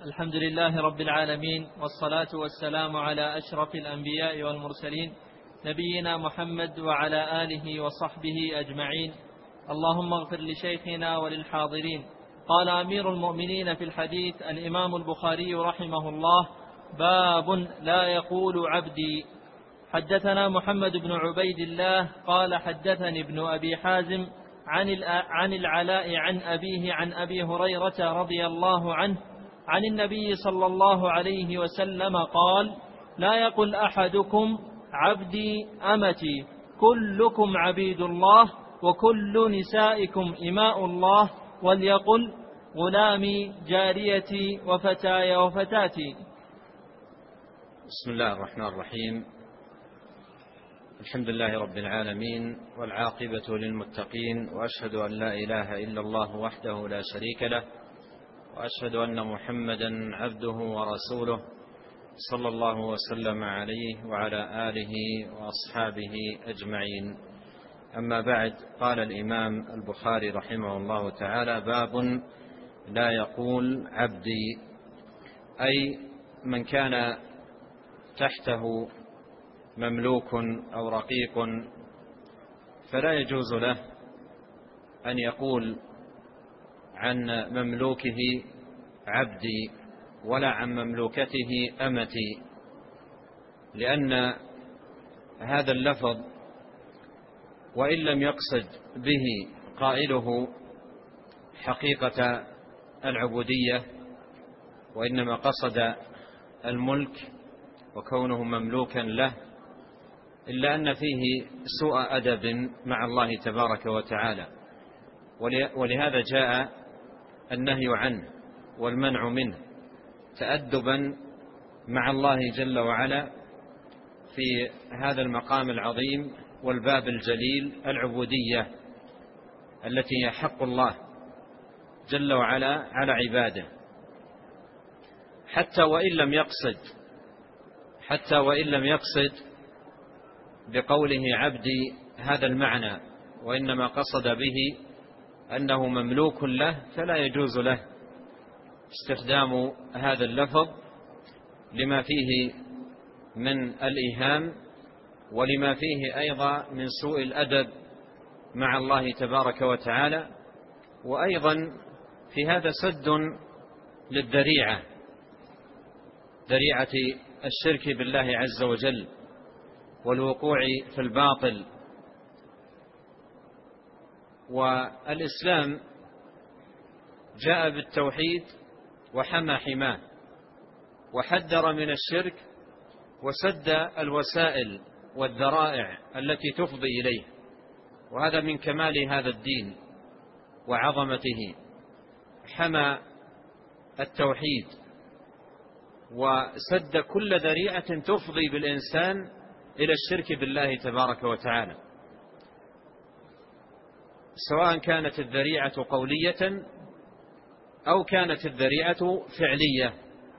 الحمد لله رب العالمين، والصلاة والسلام على أشرف الأنبياء والمرسلين، نبينا محمد وعلى آله وصحبه أجمعين. اللهم اغفر لشيخنا وللحاضرين. قال أمير المؤمنين في الحديث الإمام البخاري رحمه الله: باب لا يقول عبدي. حدثنا محمد بن عبيد الله قال حدثني ابن أبي حازم عن العلاء عن أبيه عن أبي هريرة رضي الله عنه عن النبي صلى الله عليه وسلم قال: لا يقل أحدكم عبدي أمتي، كلكم عبيد الله وكل نسائكم إماء الله، وليقل غلامي جاريتي وفتاي وفتاتي. بسم الله الرحمن الرحيم. الحمد لله رب العالمين، والعاقبة للمتقين، وأشهد أن لا إله إلا الله وحده لا شريك له، وأشهد أن محمدا عبده ورسوله صلى الله وسلم عليه وعلى آله وأصحابه أجمعين. أما بعد، قال الإمام البخاري رحمه الله تعالى: باب لا يقول عبدي، أي من كان تحته مملوك أو رقيق فلا يجوز له أن يقول عن مملوكه عبدي ولا عن مملوكته أمتي، لأن هذا اللفظ وإن لم يقصد به قائله حقيقة العبودية، وإنما قصد الملك وكونه مملوكا له، إلا أن فيه سوء أدب مع الله تبارك وتعالى، ولهذا جاء النهي عنه والمنع منه تأدبا مع الله جل وعلا في هذا المقام العظيم والباب الجليل، العبودية التي هي حق الله جل وعلا على عباده. حتى وإن لم يقصد بقوله عبدي هذا المعنى، وإنما قصد به أنه مملوك له، فلا يجوز له استخدام هذا اللفظ لما فيه من الإيهام، ولما فيه أيضا من سوء الأدب مع الله تبارك وتعالى، وأيضا في هذا سد للذريعة، ذريعة الشرك بالله عز وجل والوقوع في الباطل. والإسلام جاء بالتوحيد وحمى حماه، وحذر من الشرك وسد الوسائل والذرائع التي تفضي إليه، وهذا من كمال هذا الدين وعظمته. حمى التوحيد وسد كل ذريعة تفضي بالإنسان إلى الشرك بالله تبارك وتعالى، سواء كانت الذريعة قولية أو كانت الذريعة فعلية.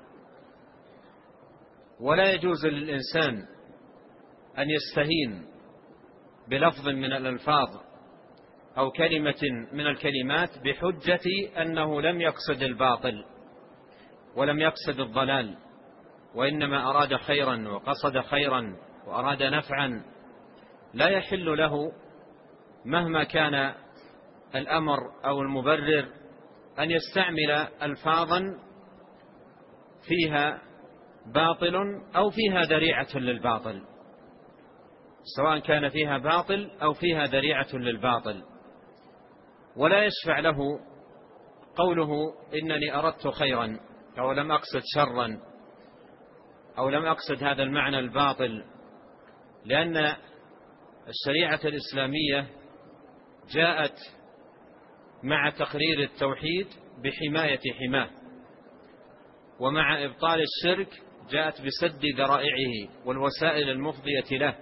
ولا يجوز للإنسان أن يستهين بلفظ من الألفاظ أو كلمة من الكلمات بحجة أنه لم يقصد الباطل ولم يقصد الضلال، وإنما أراد خيرا وقصد خيرا وأراد نفعا. لا يحل له مهما كان الأمر أو المبرر أن يستعمل ألفاظا فيها باطل أو فيها ذريعة للباطل، سواء كان فيها باطل أو فيها ذريعة للباطل. ولا يشفع له قوله إنني أردت خيرا أو لم أقصد شرا أو لم أقصد هذا المعنى الباطل، لأن الشريعة الإسلامية جاءت مع تقرير التوحيد بحماية حماه، ومع إبطال الشرك جاءت بسد ذرائعه والوسائل المفضية له،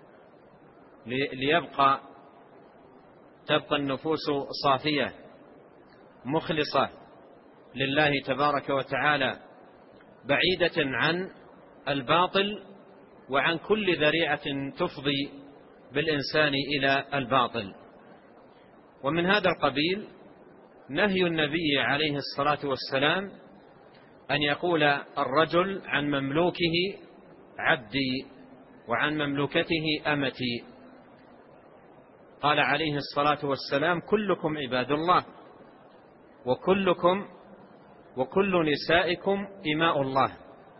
تبقى النفوس صافية مخلصة لله تبارك وتعالى، بعيدة عن الباطل وعن كل ذريعة تفضي بالإنسان إلى الباطل. ومن هذا القبيل نهي النبي عليه الصلاة والسلام أن يقول الرجل عن مملوكه عبدي وعن مملوكته أمتي. قال عليه الصلاة والسلام: كلكم عباد الله، وكل نسائكم إماء الله.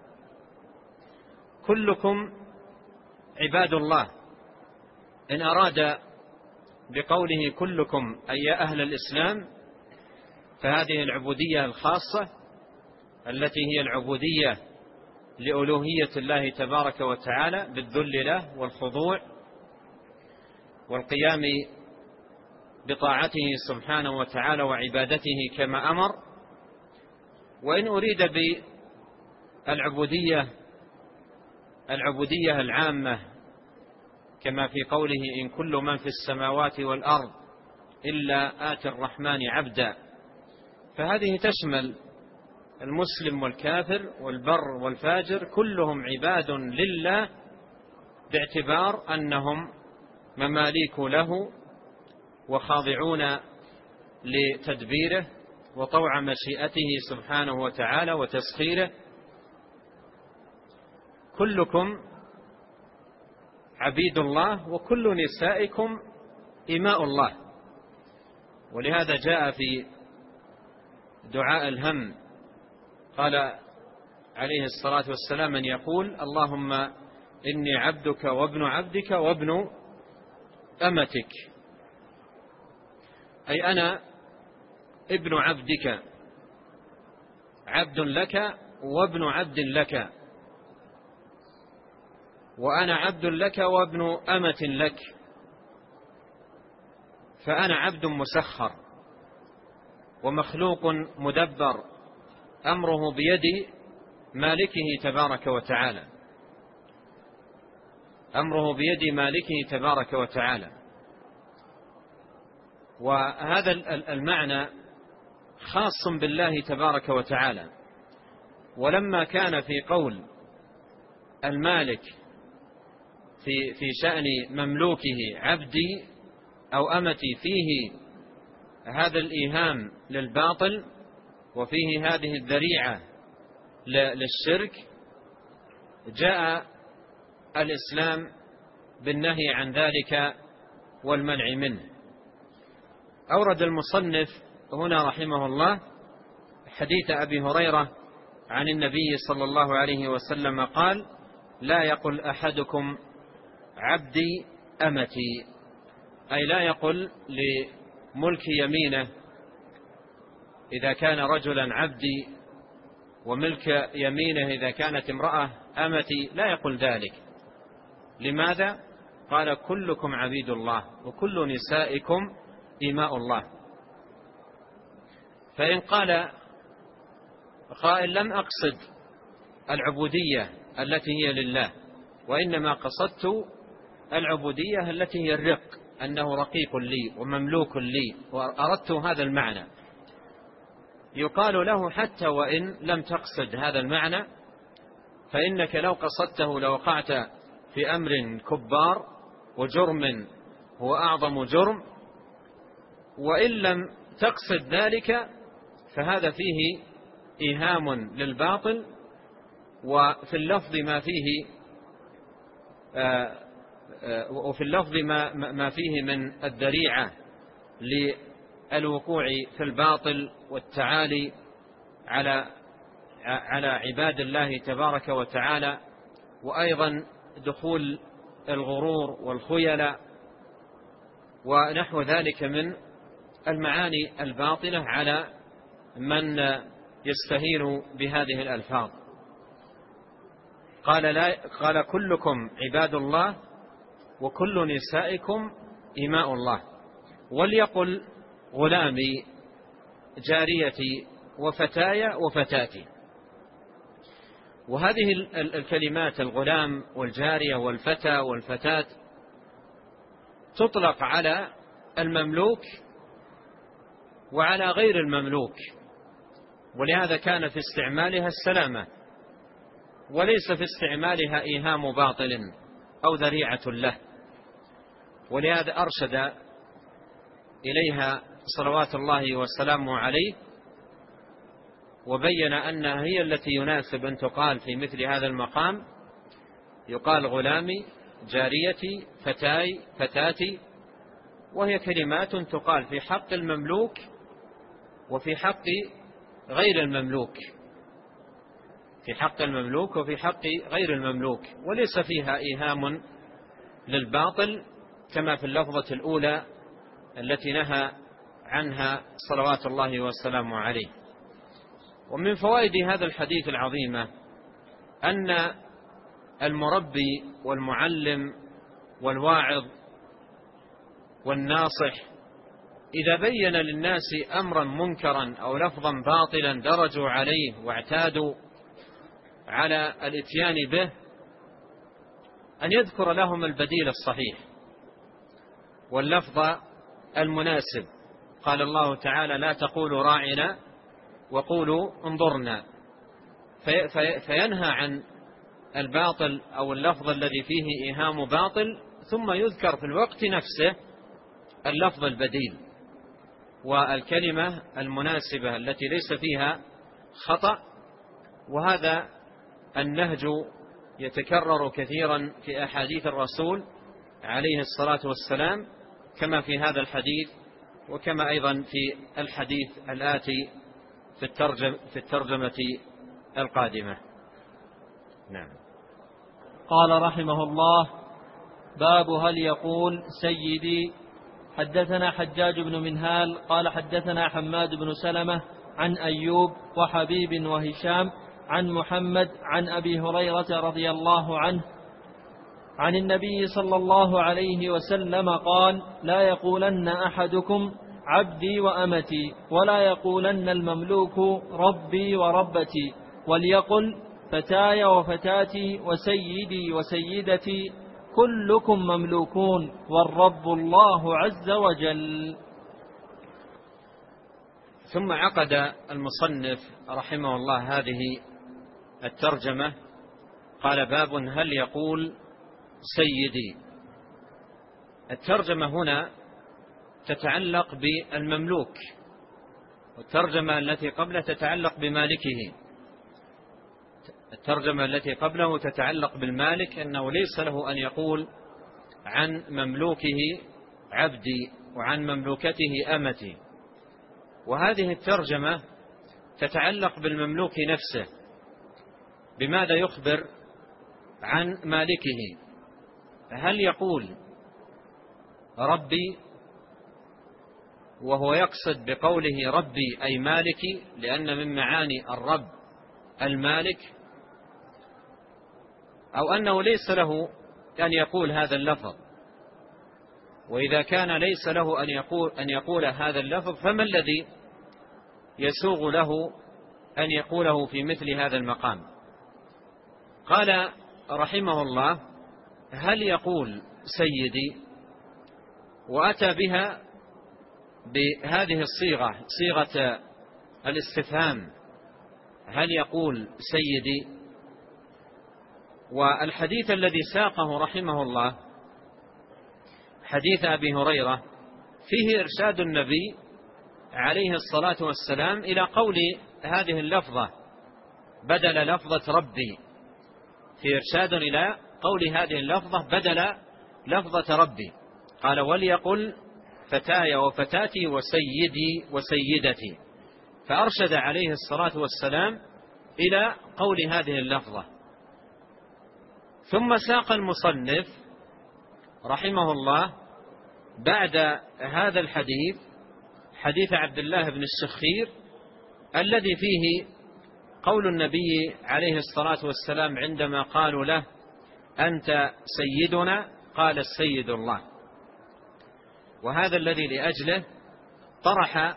كلكم عباد الله، إن أراد بقوله كلكم أي أهل الإسلام، فهذه العبودية الخاصة التي هي العبودية لألوهية الله تبارك وتعالى بالذل له والخضوع والقيام بطاعته سبحانه وتعالى وعبادته كما أمر. وإن أريد بالعبودية العامة كما في قوله: إن كل من في السماوات والأرض إلا آتي الرحمن عبدا، فهذه تشمل المسلم والكافر والبر والفاجر، كلهم عباد لله باعتبار أنهم مماليك له وخاضعون لتدبيره وطوع مشيئته سبحانه وتعالى وتسخيره. كلكم عبيد الله وكل نسائكم إماء الله. ولهذا جاء في دعاء الهم قال عليه الصلاة والسلام أن يقول: اللهم إني عبدك وابن عبدك وابن أمتك، أي أنا ابن عبدك، عبد لك وابن عبد لك، وأنا عبد لك وابن أمة لك، فأنا عبد مسخر ومخلوق مدبر، أمره بيد مالكه تبارك وتعالى، أمره بيد مالكه تبارك وتعالى. وهذا المعنى خاص بالله تبارك وتعالى. ولما كان في قول المالك في شأن مملوكه عبدي أو أمتي فيه هذا الإيهام للباطل وفيه هذه الذريعة للشرك، جاء الإسلام بالنهي عن ذلك والمنع منه. أورد المصنف هنا رحمه الله حديث أبي هريرة عن النبي صلى الله عليه وسلم قال: لا يقل أحدكم عبدي أمتي، أي لا يقل لملك يمينه إذا كان رجلا عبدي، وملك يمينه إذا كانت امرأة أمتي، لا يقول ذلك. لماذا؟ قال: كلكم عبيد الله وكل نسائكم إماء الله. فإن قال قائل: لم أقصد العبودية التي هي لله، وإنما قصدت العبودية التي هي الرق، أنه رقيق لي ومملوك لي، وأردت هذا المعنى، يقال له: حتى وإن لم تقصد هذا المعنى، فإنك لو قصدته لوقعت في أمر كبار وجرم هو أعظم جرم، وإن لم تقصد ذلك فهذا فيه إيهام للباطل، وفي اللفظ ما فيه من الذريعة للوقوع في الباطل والتعالي على عباد الله تبارك وتعالى، وأيضا دخول الغرور والخيلاء ونحو ذلك من المعاني الباطلة على من يستهين بهذه الألفاظ. قال: كلكم عباد الله وكل نسائكم إماء الله. وليقل غلامي، جاريتي، وفتاي وفتاتي. وهذه الكلمات الغلام والجارية والفتى والفتاة تطلق على المملوك وعلى غير المملوك، ولهذا كان في استعمالها السلامة، وليس في استعمالها إيهام باطل أو ذريعة له. ولهذا أرشد إليها صلوات الله وسلامه عليه وبين أنها هي التي يناسب أن تقال في مثل هذا المقام، يقال غلامي، جاريتي، فتاي، فتاتي، وهي كلمات تقال في حق المملوك وفي حق غير المملوك، في حق المملوك وفي حق غير المملوك، وليس فيها إيهام للباطل كما في اللفظة الأولى التي نهى عنها صلوات الله والسلام عليه. ومن فوائد هذا الحديث العظيمة أن المربي والمعلم والواعظ والناصح إذا بين للناس أمرا منكرا أو لفظا باطلا درجوا عليه واعتادوا على الاتيان به، أن يذكر لهم البديل الصحيح واللفظ المناسب. قال الله تعالى: لا تقولوا راعنا وقولوا انظرنا، فينهى عن الباطل أو اللفظ الذي فيه إيهام باطل، ثم يذكر في الوقت نفسه اللفظ البديل والكلمة المناسبة التي ليس فيها خطأ. وهذا النهج يتكرر كثيرا في أحاديث الرسول عليه الصلاة والسلام، كما في هذا الحديث وكما أيضا في الحديث الآتي في الترجمة القادمة. نعم. قال رحمه الله: باب هل يقول سيدي. حدثنا حجاج بن منهال قال حدثنا حماد بن سلمة عن أيوب وحبيب وهشام عن محمد عن أبي هريرة رضي الله عنه عن النبي صلى الله عليه وسلم قال: لا يقولن أحدكم عبدي وأمتي، ولا يقولن المملوك ربي وربتي، وليقل فتاي وفتاتي وسيدي وسيدتي، كلكم مملوكون والرب الله عز وجل. ثم عقد المصنف رحمه الله هذه الترجمة، قال: باب هل يقول سيدي. الترجمة هنا تتعلق بالمملوك، والترجمة التي قبله تتعلق بمالكه. الترجمة التي قبله تتعلق بالمالك، أنه ليس له أن يقول عن مملوكه عبدي وعن مملوكته أمتي. وهذه الترجمة تتعلق بالمملوك نفسه، بماذا يخبر عن مالكه. هل يقول ربي وهو يقصد بقوله ربي أي مالكي، لأن من معاني الرب المالك، أو أنه ليس له أن يقول هذا اللفظ؟ وإذا كان ليس له أن يقول هذا اللفظ، فما الذي يسوغ له أن يقوله في مثل هذا المقام؟ قال رحمه الله: هل يقول سيدي، وأتى بها بهذه الصيغة، صيغة الاستفهام، هل يقول سيدي. والحديث الذي ساقه رحمه الله حديث أبي هريرة فيه إرشاد النبي عليه الصلاة والسلام إلى قول هذه اللفظة بدل لفظة ربي، في إرشاد إلى قول هذه اللفظة بدل لفظة ربي. قال: وليقل فتاي وفتاتي وسيدي وسيدتي، فأرشد عليه الصلاة والسلام إلى قول هذه اللفظة. ثم ساق المصنف رحمه الله بعد هذا الحديث حديث عبد الله بن الشخير الذي فيه قول النبي عليه الصلاة والسلام عندما قالوا له: أنت سيدنا، قال: السيد الله. وهذا الذي لأجله طرح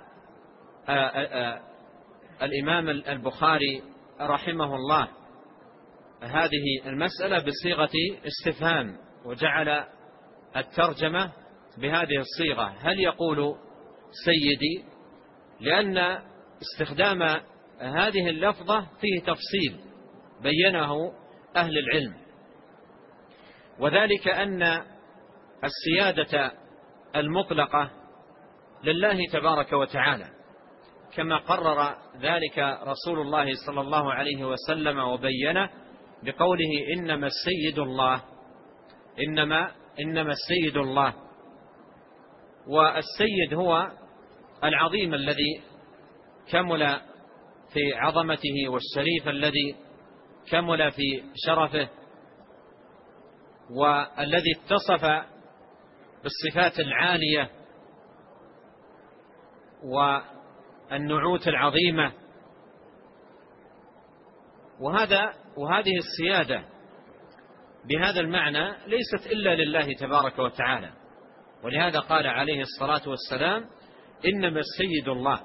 الإمام البخاري رحمه الله هذه المسألة بصيغة استفهام، وجعل الترجمة بهذه الصيغة: هل يقول سيدي، لأن استخدام هذه اللفظة فيه تفصيل بينه أهل العلم، وذلك أن السيادة المطلقة لله تبارك وتعالى، كما قرر ذلك رسول الله صلى الله عليه وسلم وبينه بقوله إنما السيد الله، إنما السيد الله. والسيد هو العظيم الذي كمل في عظمته، والشريف الذي كمل في شرفه، والذي اتصف بالصفات العالية والنعوت العظيمة. وهذه السيادة بهذا المعنى ليست إلا لله تبارك وتعالى، ولهذا قال عليه الصلاة والسلام إنما السيد الله.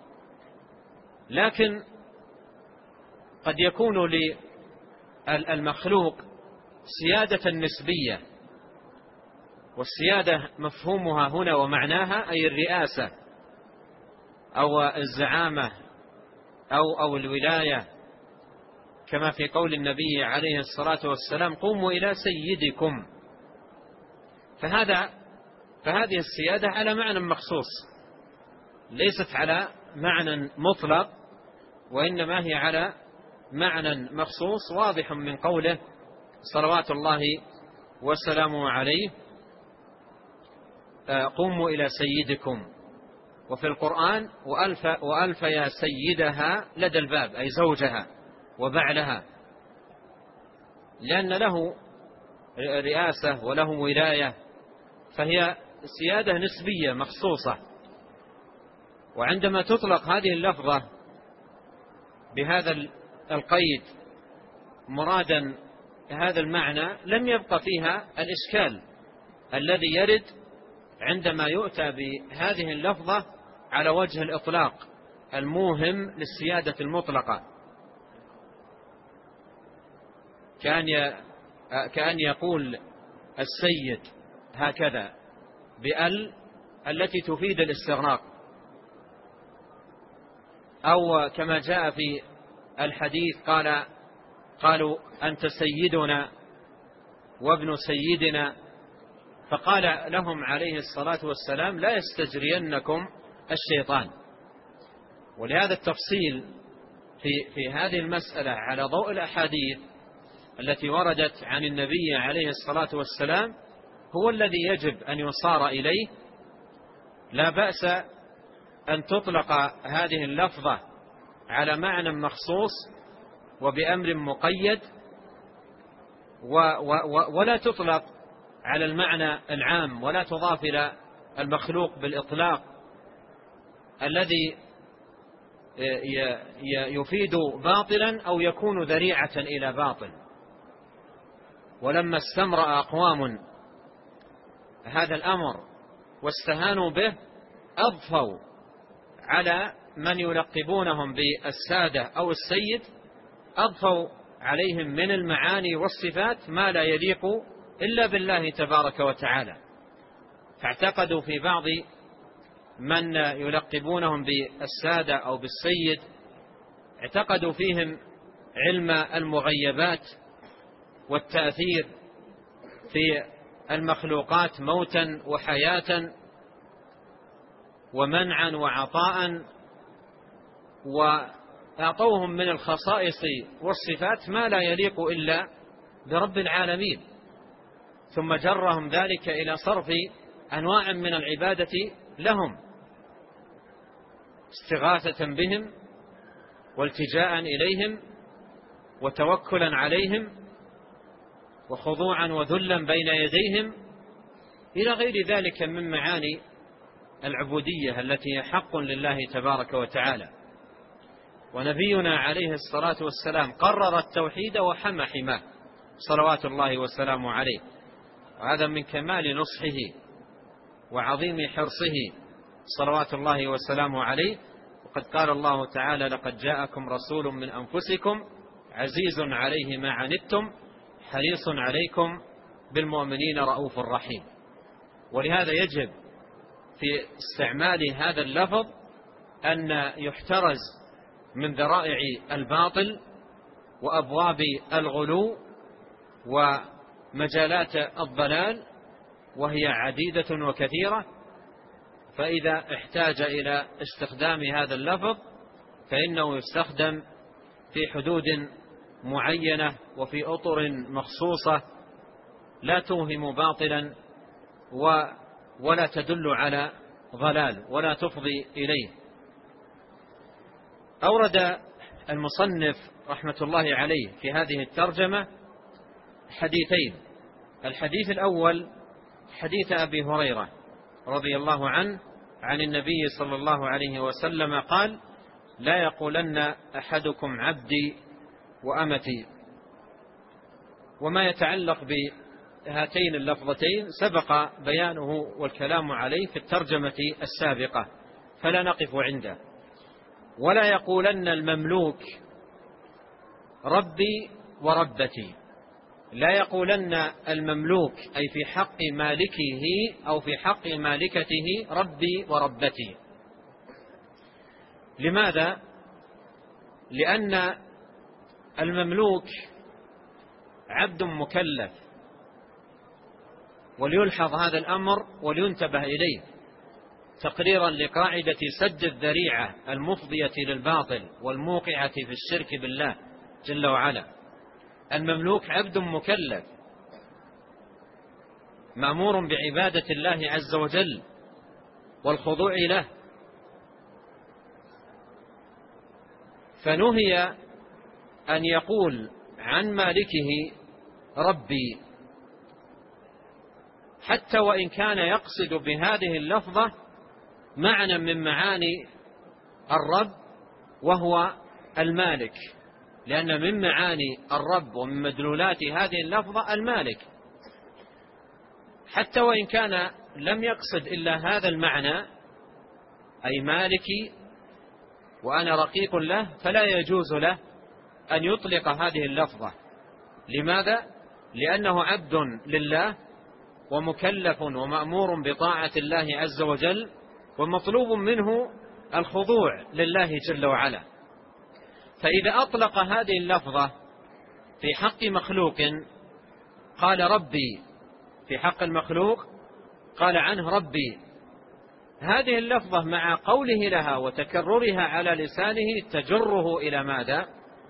لكن قد يكون للمخلوق سيادة نسبية، والسيادة مفهومها هنا ومعناها أي الرئاسة أو الزعامة أو الولاية، كما في قول النبي عليه الصلاة والسلام قوموا إلى سيدكم. فهذه السيادة على معنى مخصوص، ليست على معنى مطلق، وإنما هي على معنى مخصوص واضح من قوله صلوات الله وسلامه عليه قوموا إلى سيدكم. وفي القرآن وألف يا سيدها لدى الباب، أي زوجها وبعلها، لأن له رئاسة وله ولاية، فهي سيادة نسبية مخصوصة. وعندما تطلق هذه اللفظة بهذا القيد مرادا هذا المعنى لم يبقى فيها الإشكال الذي يرد عندما يؤتى بهذه اللفظة على وجه الإطلاق الموهم للسيادة المطلقة، كأن يقول السيد هكذا بأل التي تفيد الاستغراق، أو كما جاء في الحديث قالوا أنت سيدنا وابن سيدنا، فقال لهم عليه الصلاة والسلام لا يستجرينكم الشيطان. ولهذا التفصيل في هذه المسألة على ضوء الأحاديث التي وردت عن النبي عليه الصلاة والسلام هو الذي يجب أن يصار إليه. لا بأس أن تطلق هذه اللفظة على معنى مخصوص وبأمر مقيد، ولا تطلق على المعنى العام، ولا تضاف إلى المخلوق بالإطلاق الذي يفيد باطلا أو يكون ذريعة إلى باطل. ولما استمرأ أقوام هذا الأمر واستهانوا به أضفوا على من يلقبونهم بالسادة أو السيد، أضفوا عليهم من المعاني والصفات ما لا يليق إلا بالله تبارك وتعالى. فاعتقدوا في بعض من يلقبونهم بالسادة أو بالسيد، اعتقدوا فيهم علم المغيبات والتأثير في المخلوقات موتا وحياة ومنعا وعطاء، وأعطوهم من الخصائص والصفات ما لا يليق إلا برب العالمين، ثم جرهم ذلك إلى صرف أنواع من العبادة لهم استغاثة بهم والتجاء إليهم وتوكلا عليهم وخضوعا وذلا بين يديهم إلى غير ذلك من معاني العبودية التي هي حق لله تبارك وتعالى. ونبينا عليه الصلاة والسلام قرر التوحيد وحمى حماه صلوات الله وسلامه عليه، وهذا من كمال نصحه وعظيم حرصه صلوات الله وسلامه عليه. وقد قال الله تعالى لقد جاءكم رسول من أنفسكم عزيز عليه ما عنتم حريص عليكم بالمؤمنين رؤوف رحيم. ولهذا يجب في استعمال هذا اللفظ أن يحترز من ذرائع الباطل وأبواب الغلو ومجالات الضلال، وهي عديدة وكثيرة، فإذا احتاج إلى استخدام هذا اللفظ فإنه يستخدم في حدود معينة وفي أطر مخصوصة لا توهم باطلا ولا تدل على ضلال ولا تفضي إليه. أورد المصنف رحمة الله عليه في هذه الترجمة حديثين. الحديث الأول حديث أبي هريرة رضي الله عنه عن النبي صلى الله عليه وسلم قال: لا يقولن أحدكم عبدي وأمتي. وما يتعلق بهاتين اللفظتين سبق بيانه والكلام عليه في الترجمة السابقة فلا نقف عنده. ولا يقولن المملوك ربي وربتي. لا يقولن المملوك أي في حق مالكه أو في حق مالكته ربي وربتي. لماذا؟ لأن المملوك عبد مكلف، وليلحظ هذا الأمر ولينتبه إليه تقريرا لقاعدة سد الذريعة المفضية للباطل والموقعة في الشرك بالله جل وعلا. المملوك عبد مكلف مأمور بعبادة الله عز وجل والخضوع له، فنهي أن يقول عن مالكه ربي، حتى وإن كان يقصد بهذه اللفظة معنى من معاني الرب وهو المالك، لأن من معاني الرب ومن مدلولات هذه اللفظة المالك. حتى وإن كان لم يقصد إلا هذا المعنى أي مالكي وأنا رقيق له، فلا يجوز له أن يطلق هذه اللفظة. لماذا؟ لأنه عبد لله ومكلف ومأمور بطاعة الله عز وجل، ومطلوب منه الخضوع لله جل وعلا. فإذا أطلق هذه اللفظة في حق مخلوق قال ربي، في حق المخلوق قال عنه ربي، هذه اللفظة مع قوله لها وتكررها على لسانه تجره إلى ماذا؟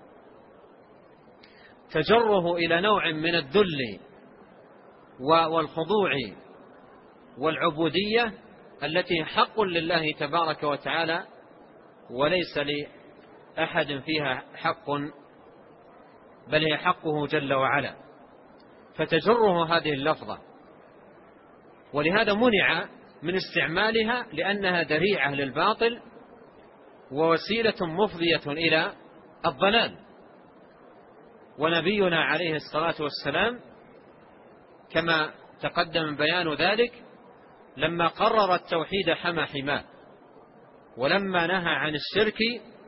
تجره إلى نوع من الذل والخضوع والعبودية التي حق لله تبارك وتعالى وليس لأحد فيها حق، بل هي حقه جل وعلا، فتجره هذه اللفظة. ولهذا منع من استعمالها لأنها ذريعة للباطل ووسيلة مفضية إلى الضلال. ونبينا عليه الصلاة والسلام كما تقدم بيان ذلك لما قرر التوحيد حمى حماه، ولما نهى عن الشرك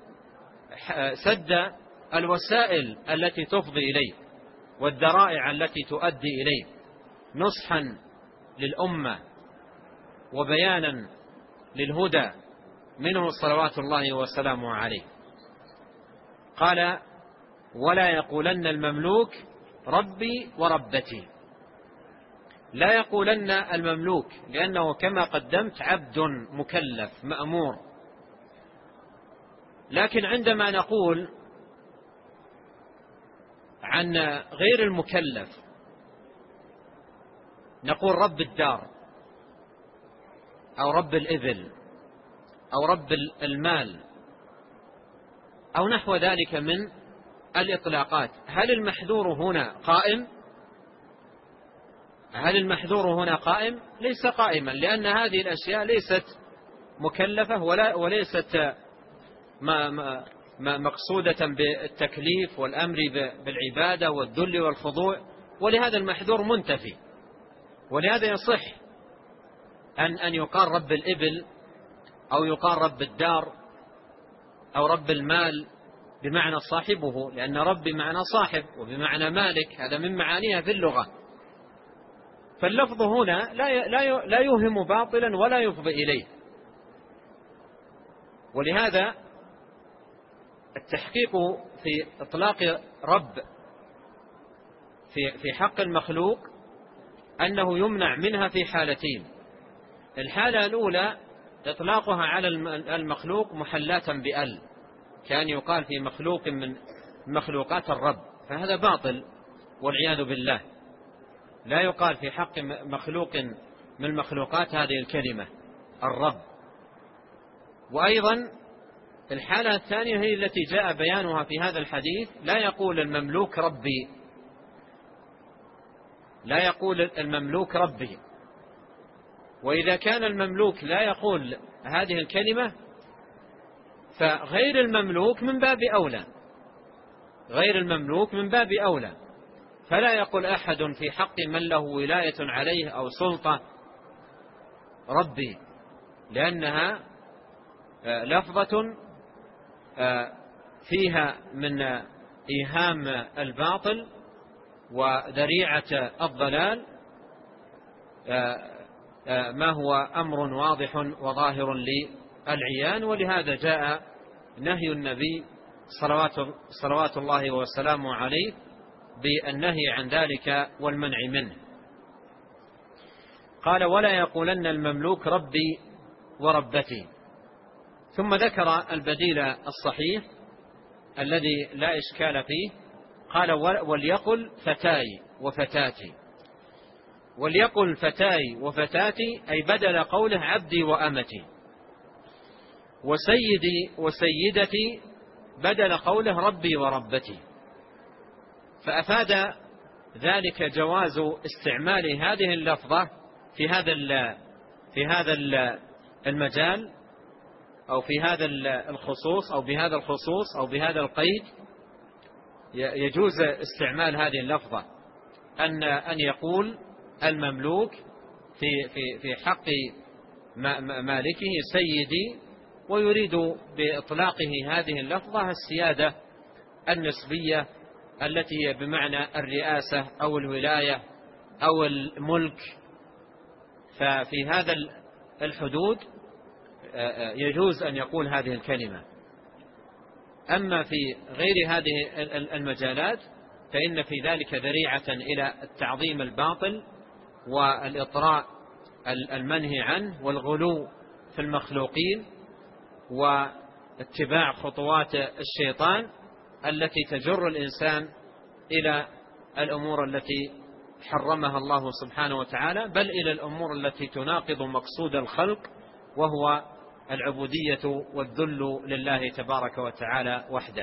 سد الوسائل التي تفضي إليه والذرائع التي تؤدي إليه نصحا للأمة وبيانا للهدى منه صلوات الله وسلامه عليه. قال: ولا يقولن المملوك ربي وربتي. لا يقولن المملوك لأنه كما قدمت عبد مكلف مأمور، لكن عندما نقول عن غير المكلف نقول رب الدار أو رب الإبل أو رب المال أو نحو ذلك من الإطلاقات. هل المحذور هنا قائم؟ هل المحذور هنا قائم؟ ليس قائما، لأن هذه الأشياء ليست مكلفة وليست مقصودة بالتكليف والأمر بالعبادة والذل والخضوع، ولهذا المحذور منتفي. ولهذا يصح أن يقال رب الإبل أو يقال رب الدار أو رب المال بمعنى صاحبه، لأن رب بمعنى صاحب وبمعنى مالك، هذا من معانيها في اللغة. فاللفظ هنا لا يوهم باطلا ولا يفضي إليه. ولهذا التحقيق في إطلاق رب في حق المخلوق أنه يمنع منها في حالتين. الحالة الأولى إطلاقها على المخلوق محلاة بأل، كان يقال في مخلوق من مخلوقات الرب، فهذا باطل والعياذ بالله. لا يقال في حق مخلوق من مخلوقات هذه الكلمة الرب. وأيضا الحالة الثانية هي التي جاء بيانها في هذا الحديث، لا يقول المملوك ربي، لا يقول المملوك ربي. وإذا كان المملوك لا يقول هذه الكلمة فغير المملوك من باب أولى، غير المملوك من باب أولى. فلا يقول أحد في حق من له ولاية عليه أو سلطة ربي، لأنها لفظة فيها من إيهام الباطل وذريعة الضلال ما هو أمر واضح وظاهر للعيان. ولهذا جاء نهي النبي صلوات الله وسلامه عليه بالنهي عن ذلك والمنع منه. قال: ولا يقولن المملوك ربي وربتي. ثم ذكر البديل الصحيح الذي لا إشكال فيه، قال: وليقل فتاي وفتاتي. وليقل فتاي وفتاتي أي بدل قوله عبدي وأمتي، وسيدي وسيدتي بدل قوله ربي وربتي. فأفاد ذلك جواز استعمال هذه اللفظة في هذا المجال، أو في هذا الخصوص، أو بهذا الخصوص، أو بهذا القيد. يجوز استعمال هذه اللفظة أن يقول المملوك في حق مالكه سيدي، ويريد بإطلاقه هذه اللفظة السيادة النسبية التي هي بمعنى الرئاسة أو الولاية أو الملك. ففي هذا الحدود يجوز أن يقول هذه الكلمة. أما في غير هذه المجالات فإن في ذلك ذريعة إلى التعظيم الباطل والإطراء المنهي عنه والغلو في المخلوقين واتباع خطوات الشيطان التي تجر الإنسان إلى الأمور التي حرمها الله سبحانه وتعالى، بل إلى الأمور التي تناقض مقصود الخلق، وهو العبودية والذل لله تبارك وتعالى وحده.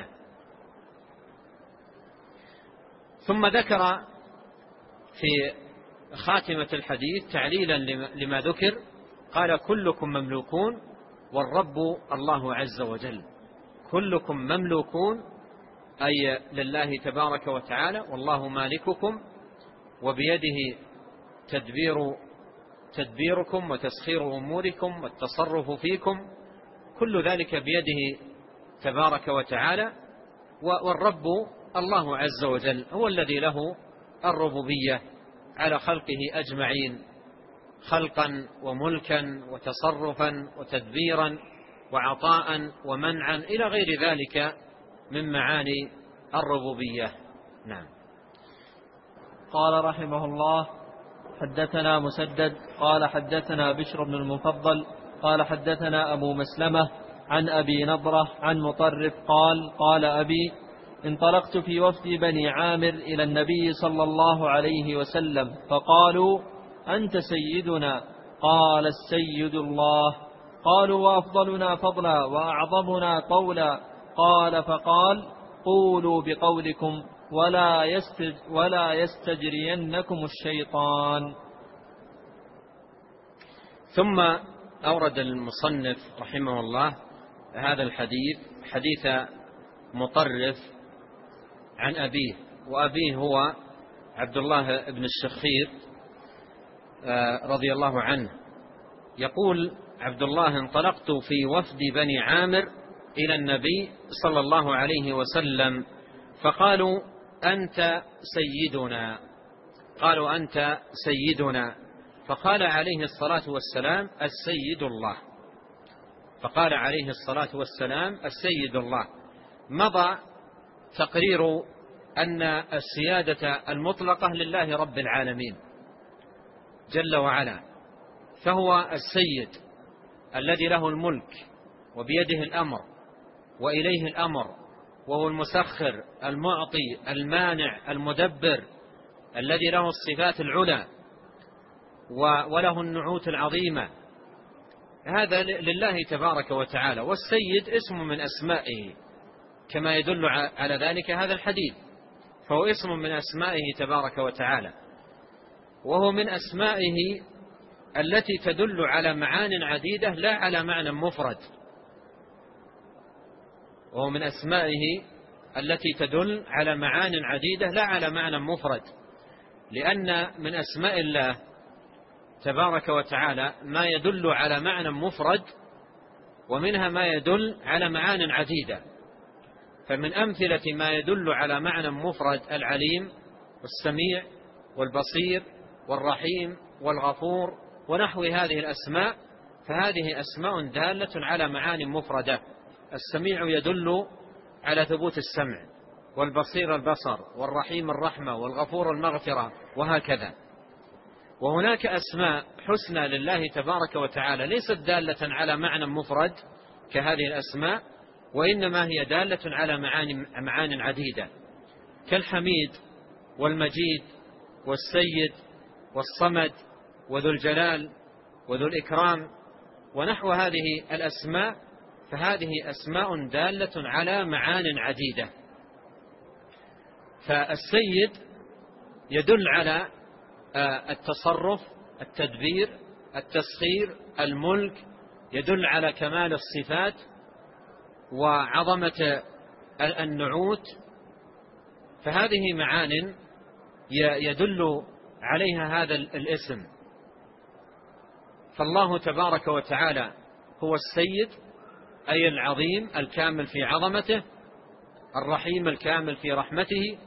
ثم ذكر في خاتمة الحديث تعليلا لما ذكر، قال: كلكم مملوكون والرب الله عز وجل. كلكم مملوكون أي لله تبارك وتعالى، والله مالككم، وبيده تدبيركم وتسخير أموركم والتصرف فيكم، كل ذلك بيده تبارك وتعالى. والرب الله عز وجل هو الذي له الربوبية على خلقه أجمعين، خلقا وملكا وتصرفا وتدبيرا وعطاء ومنعا إلى غير ذلك من معاني الربوبية. نعم. قال رحمه الله: حدثنا مسدد قال حدثنا بشر بن المفضل قال حدثنا أبو مسلمة عن أبي نضرة عن مطرف قال أبي: انطلقت في وفد بني عامر إلى النبي صلى الله عليه وسلم فقالوا: أنت سيدنا. قال: السيد الله. قالوا: وأفضلنا فضلا وأعظمنا قولا. فقال: قولوا بقولكم ولا يستجرينكم الشيطان. ثم أورد المصنف رحمه الله هذا الحديث، حديث مطرف عن أبيه، وأبيه هو عبد الله بن الشخير رضي الله عنه. يقول عبد الله: انطلقت في وفد بني عامر إلى النبي صلى الله عليه وسلم فقالوا: أنت سيدنا. قالوا: أنت سيدنا. فقال عليه الصلاة والسلام: السيد الله. فقال عليه الصلاة والسلام: السيد الله. مضى تقرير أن السيادة المطلقة لله رب العالمين جل وعلا، فهو السيد الذي له الملك وبيده الأمر وإليه الأمر، وهو المسخر المعطي المانع المدبر الذي له الصفات العلى وله النعوت العظيمة. هذا لله تبارك وتعالى. والسيد اسم من أسمائه كما يدل على ذلك هذا الحديث، فهو اسم من أسمائه تبارك وتعالى، وهو من أسمائه التي تدل على معان عديدة لا على معنى مفرد. وهو من أسمائه التي تدل على معان عديدة لا على معنى مفرد، لأن من أسماء الله تبارك وتعالى ما يدل على معنى مفرد، ومنها ما يدل على معان عديدة. فمن أمثلة ما يدل على معنى مفرد العليم والسميع والبصير والرحيم والغفور ونحو هذه الأسماء، فهذه أسماء دالة على معان مفردة. السميع يدل على ثبوت السمع، والبصير البصر، والرحيم الرحمة، والغفور المغفرة، وهكذا. وهناك أسماء حسنى لله تبارك وتعالى ليست دالة على معنى مفرد كهذه الأسماء، وإنما هي دالة على معان عديدة، كالحميد والمجيد والسيد والصمد وذو الجلال وذو الإكرام ونحو هذه الأسماء، فهذه أسماء دالة على معان عديدة. فالسيد يدل على التصرف، التدبير، التسخير، الملك، يدل على كمال الصفات وعظمة النعوت، فهذه معان يدل عليها هذا الاسم. فالله تبارك وتعالى هو السيد، أي العظيم الكامل في عظمته، الرحيم الكامل في رحمته،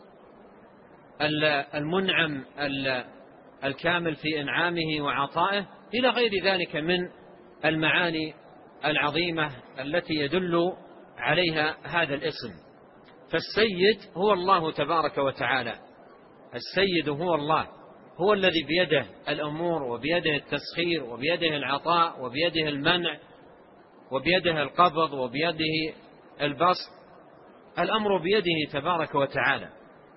المنعم الكامل في إنعامه وعطائه، إلى غير ذلك من المعاني العظيمة التي يدل عليها هذا الاسم. فالسيد هو الله تبارك وتعالى، السيد هو الله، هو الذي بيده الأمور وبيده التسخير وبيده العطاء وبيده المنع وبيده القبض وبيده البسط، الأمر بيده تبارك وتعالى.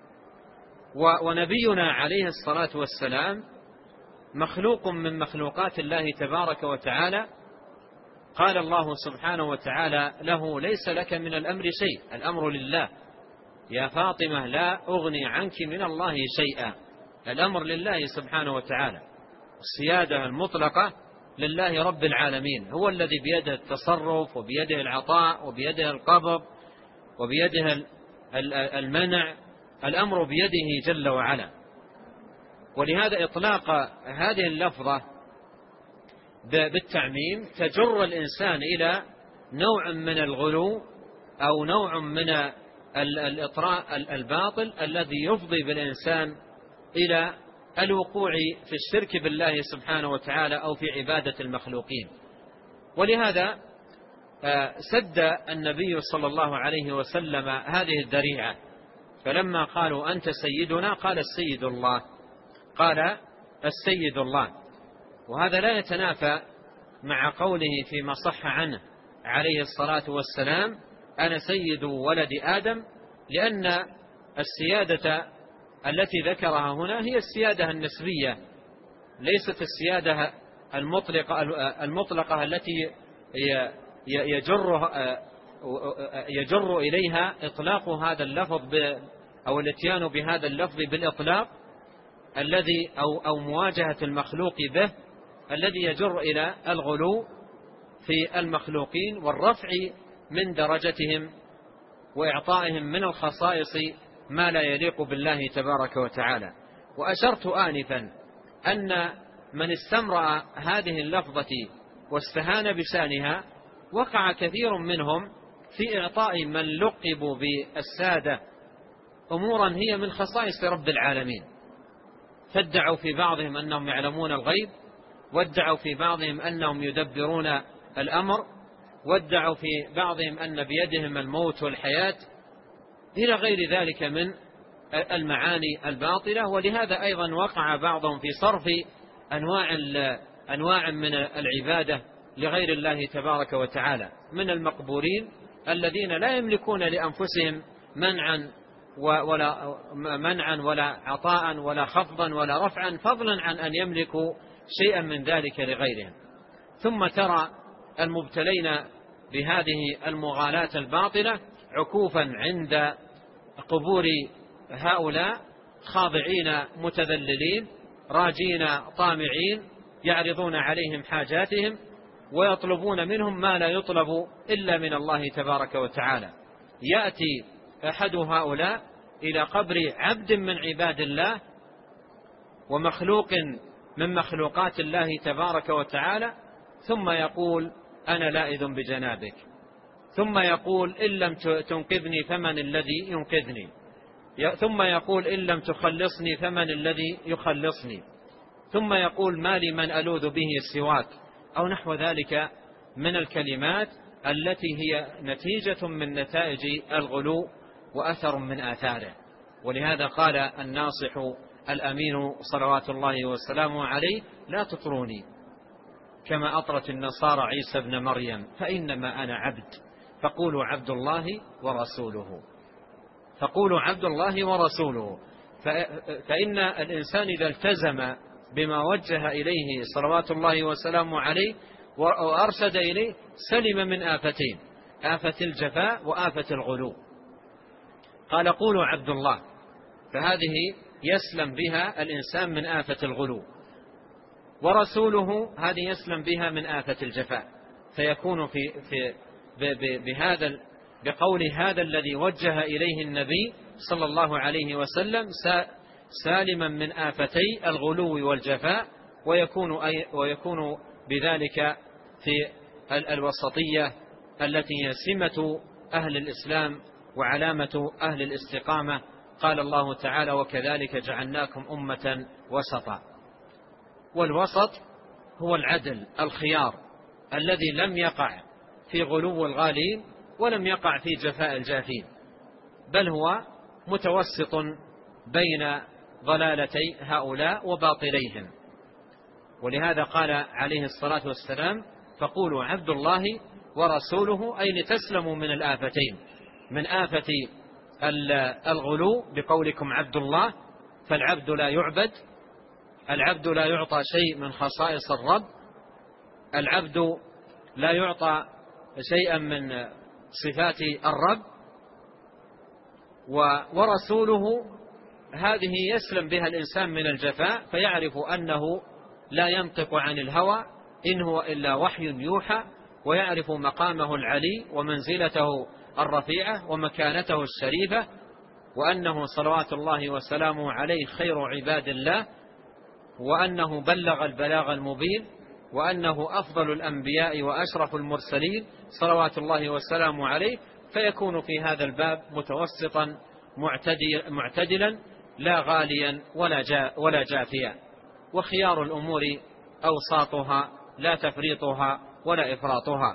ونبينا عليه الصلاة والسلام مخلوق من مخلوقات الله تبارك وتعالى. قال الله سبحانه وتعالى له: ليس لك من الأمر شيء، الأمر لله، يا فاطمة لا أغني عنك من الله شيئا. الأمر لله سبحانه وتعالى، السيادة المطلقة لله رب العالمين، هو الذي بيده التصرف وبيده العطاء وبيده القبض وبيده المنع، الأمر بيده جل وعلا. ولهذا إطلاق هذه اللفظة بالتعميم تجر الإنسان إلى نوع من الغلو أو نوع من الإطراء الباطل الذي يفضي بالإنسان إلى الوقوع في الشرك بالله سبحانه وتعالى أو في عبادة المخلوقين. ولهذا سد النبي صلى الله عليه وسلم هذه الذريعة، فلما قالوا أنت سيدنا قال السيد الله، قال السيد الله. وهذا لا يتنافى مع قوله فيما صح عنه عليه الصلاة والسلام: أنا سيد ولد آدم، لأن السيادة التي ذكرها هنا هي السيادة النسبية، ليست السيادة المطلقة التي يجر إليها إطلاق هذا اللفظ أو الاتيان بهذا اللفظ بالإطلاق الذي أو مواجهة المخلوق به، الذي يجر إلى الغلو في المخلوقين والرفع من درجتهم وإعطائهم من الخصائص ما لا يليق بالله تبارك وتعالى. وأشرت آنفا أن من استمرأ هذه اللفظة واستهان بشانها وقع كثير منهم في إعطاء من لقبوا بالسادة أمورا هي من خصائص رب العالمين، فادعوا في بعضهم أنهم يعلمون الغيب، وادعوا في بعضهم أنهم يدبرون الأمر، وادعوا في بعضهم أن بيدهم الموت والحياة، إلى غير ذلك من المعاني الباطلة. ولهذا أيضا وقع بعضهم في صرف أنواع من العبادة لغير الله تبارك وتعالى من المقبورين الذين لا يملكون لأنفسهم منعا ولا عطاء ولا خفضا ولا رفعا، فضلا عن أن يملكوا شيئا من ذلك لغيرهم. ثم ترى المبتلين بهذه المغالاة الباطلة عكوفا عند قبور هؤلاء، خاضعين متذللين راجين طامعين، يعرضون عليهم حاجاتهم ويطلبون منهم ما لا يطلب إلا من الله تبارك وتعالى. يأتي أحد هؤلاء إلى قبر عبد من عباد الله ومخلوق من مخلوقات الله تبارك وتعالى، ثم يقول أنا لائذ بجنابك، ثم يقول إن لم تنقذني فمن الذي ينقذني، ثم يقول إن لم تخلصني فمن الذي يخلصني، ثم يقول ما لي من ألوذ به سواك، أو نحو ذلك من الكلمات التي هي نتيجة من نتائج الغلو وأثر من آثاره. ولهذا قال الناصح الأمين صلوات الله وسلامه عليه لا تطروني كما أطرت النصارى عيسى ابن مريم، فإنما أنا عبد، فقولوا عبد الله ورسوله، فقولوا عبد الله ورسوله. فإن الإنسان إذا التزم بما وجه إليه صلوات الله وسلامه عليه وأرشد إليه سلم من آفتين، آفة الجفاء وآفة الغلو. قال قولوا عبد الله، فهذه يسلم بها الإنسان من آفة الغلو، ورسوله هذه يسلم بها من آفة الجفاء، فيكون بقول هذا الذي وجه إليه النبي صلى الله عليه وسلم سالما من آفتي الغلو والجفاء، ويكون بذلك في الوسطية التي هي سمة أهل الإسلام وعلامة أهل الاستقامة. قال الله تعالى وكذلك جعلناكم أمة وسطا. والوسط هو العدل الخيار الذي لم يقع في غلو الغالين ولم يقع في جفاء الجافين، بل هو متوسط بين ضلالتي هؤلاء وباطليهم. ولهذا قال عليه الصلاة والسلام فقولوا عبد الله ورسوله، أي لتسلموا من الآفتين، من آفة الغلو بقولكم عبد الله، فالعبد لا يعبد، العبد لا يعطى شيء من خصائص الرب، العبد لا يعطى شيئا من صفات الرب. ورسوله هذه يسلم بها الإنسان من الجفاء، فيعرف أنه لا ينطق عن الهوى إن هو إلا وحي يوحى، ويعرف مقامه العلي ومنزلته الرفيعة ومكانته الشريفة، وأنه صلوات الله وسلامه عليه خير عباد الله، وأنه بلغ البلاغ المبين، وأنه أفضل الأنبياء وأشرف المرسلين صلوات الله وسلامه عليه. فيكون في هذا الباب متوسطا معتدلا، لا غاليا ولا جافيا، وخيار الأمور أوساطها لا تفريطها ولا إفراطها.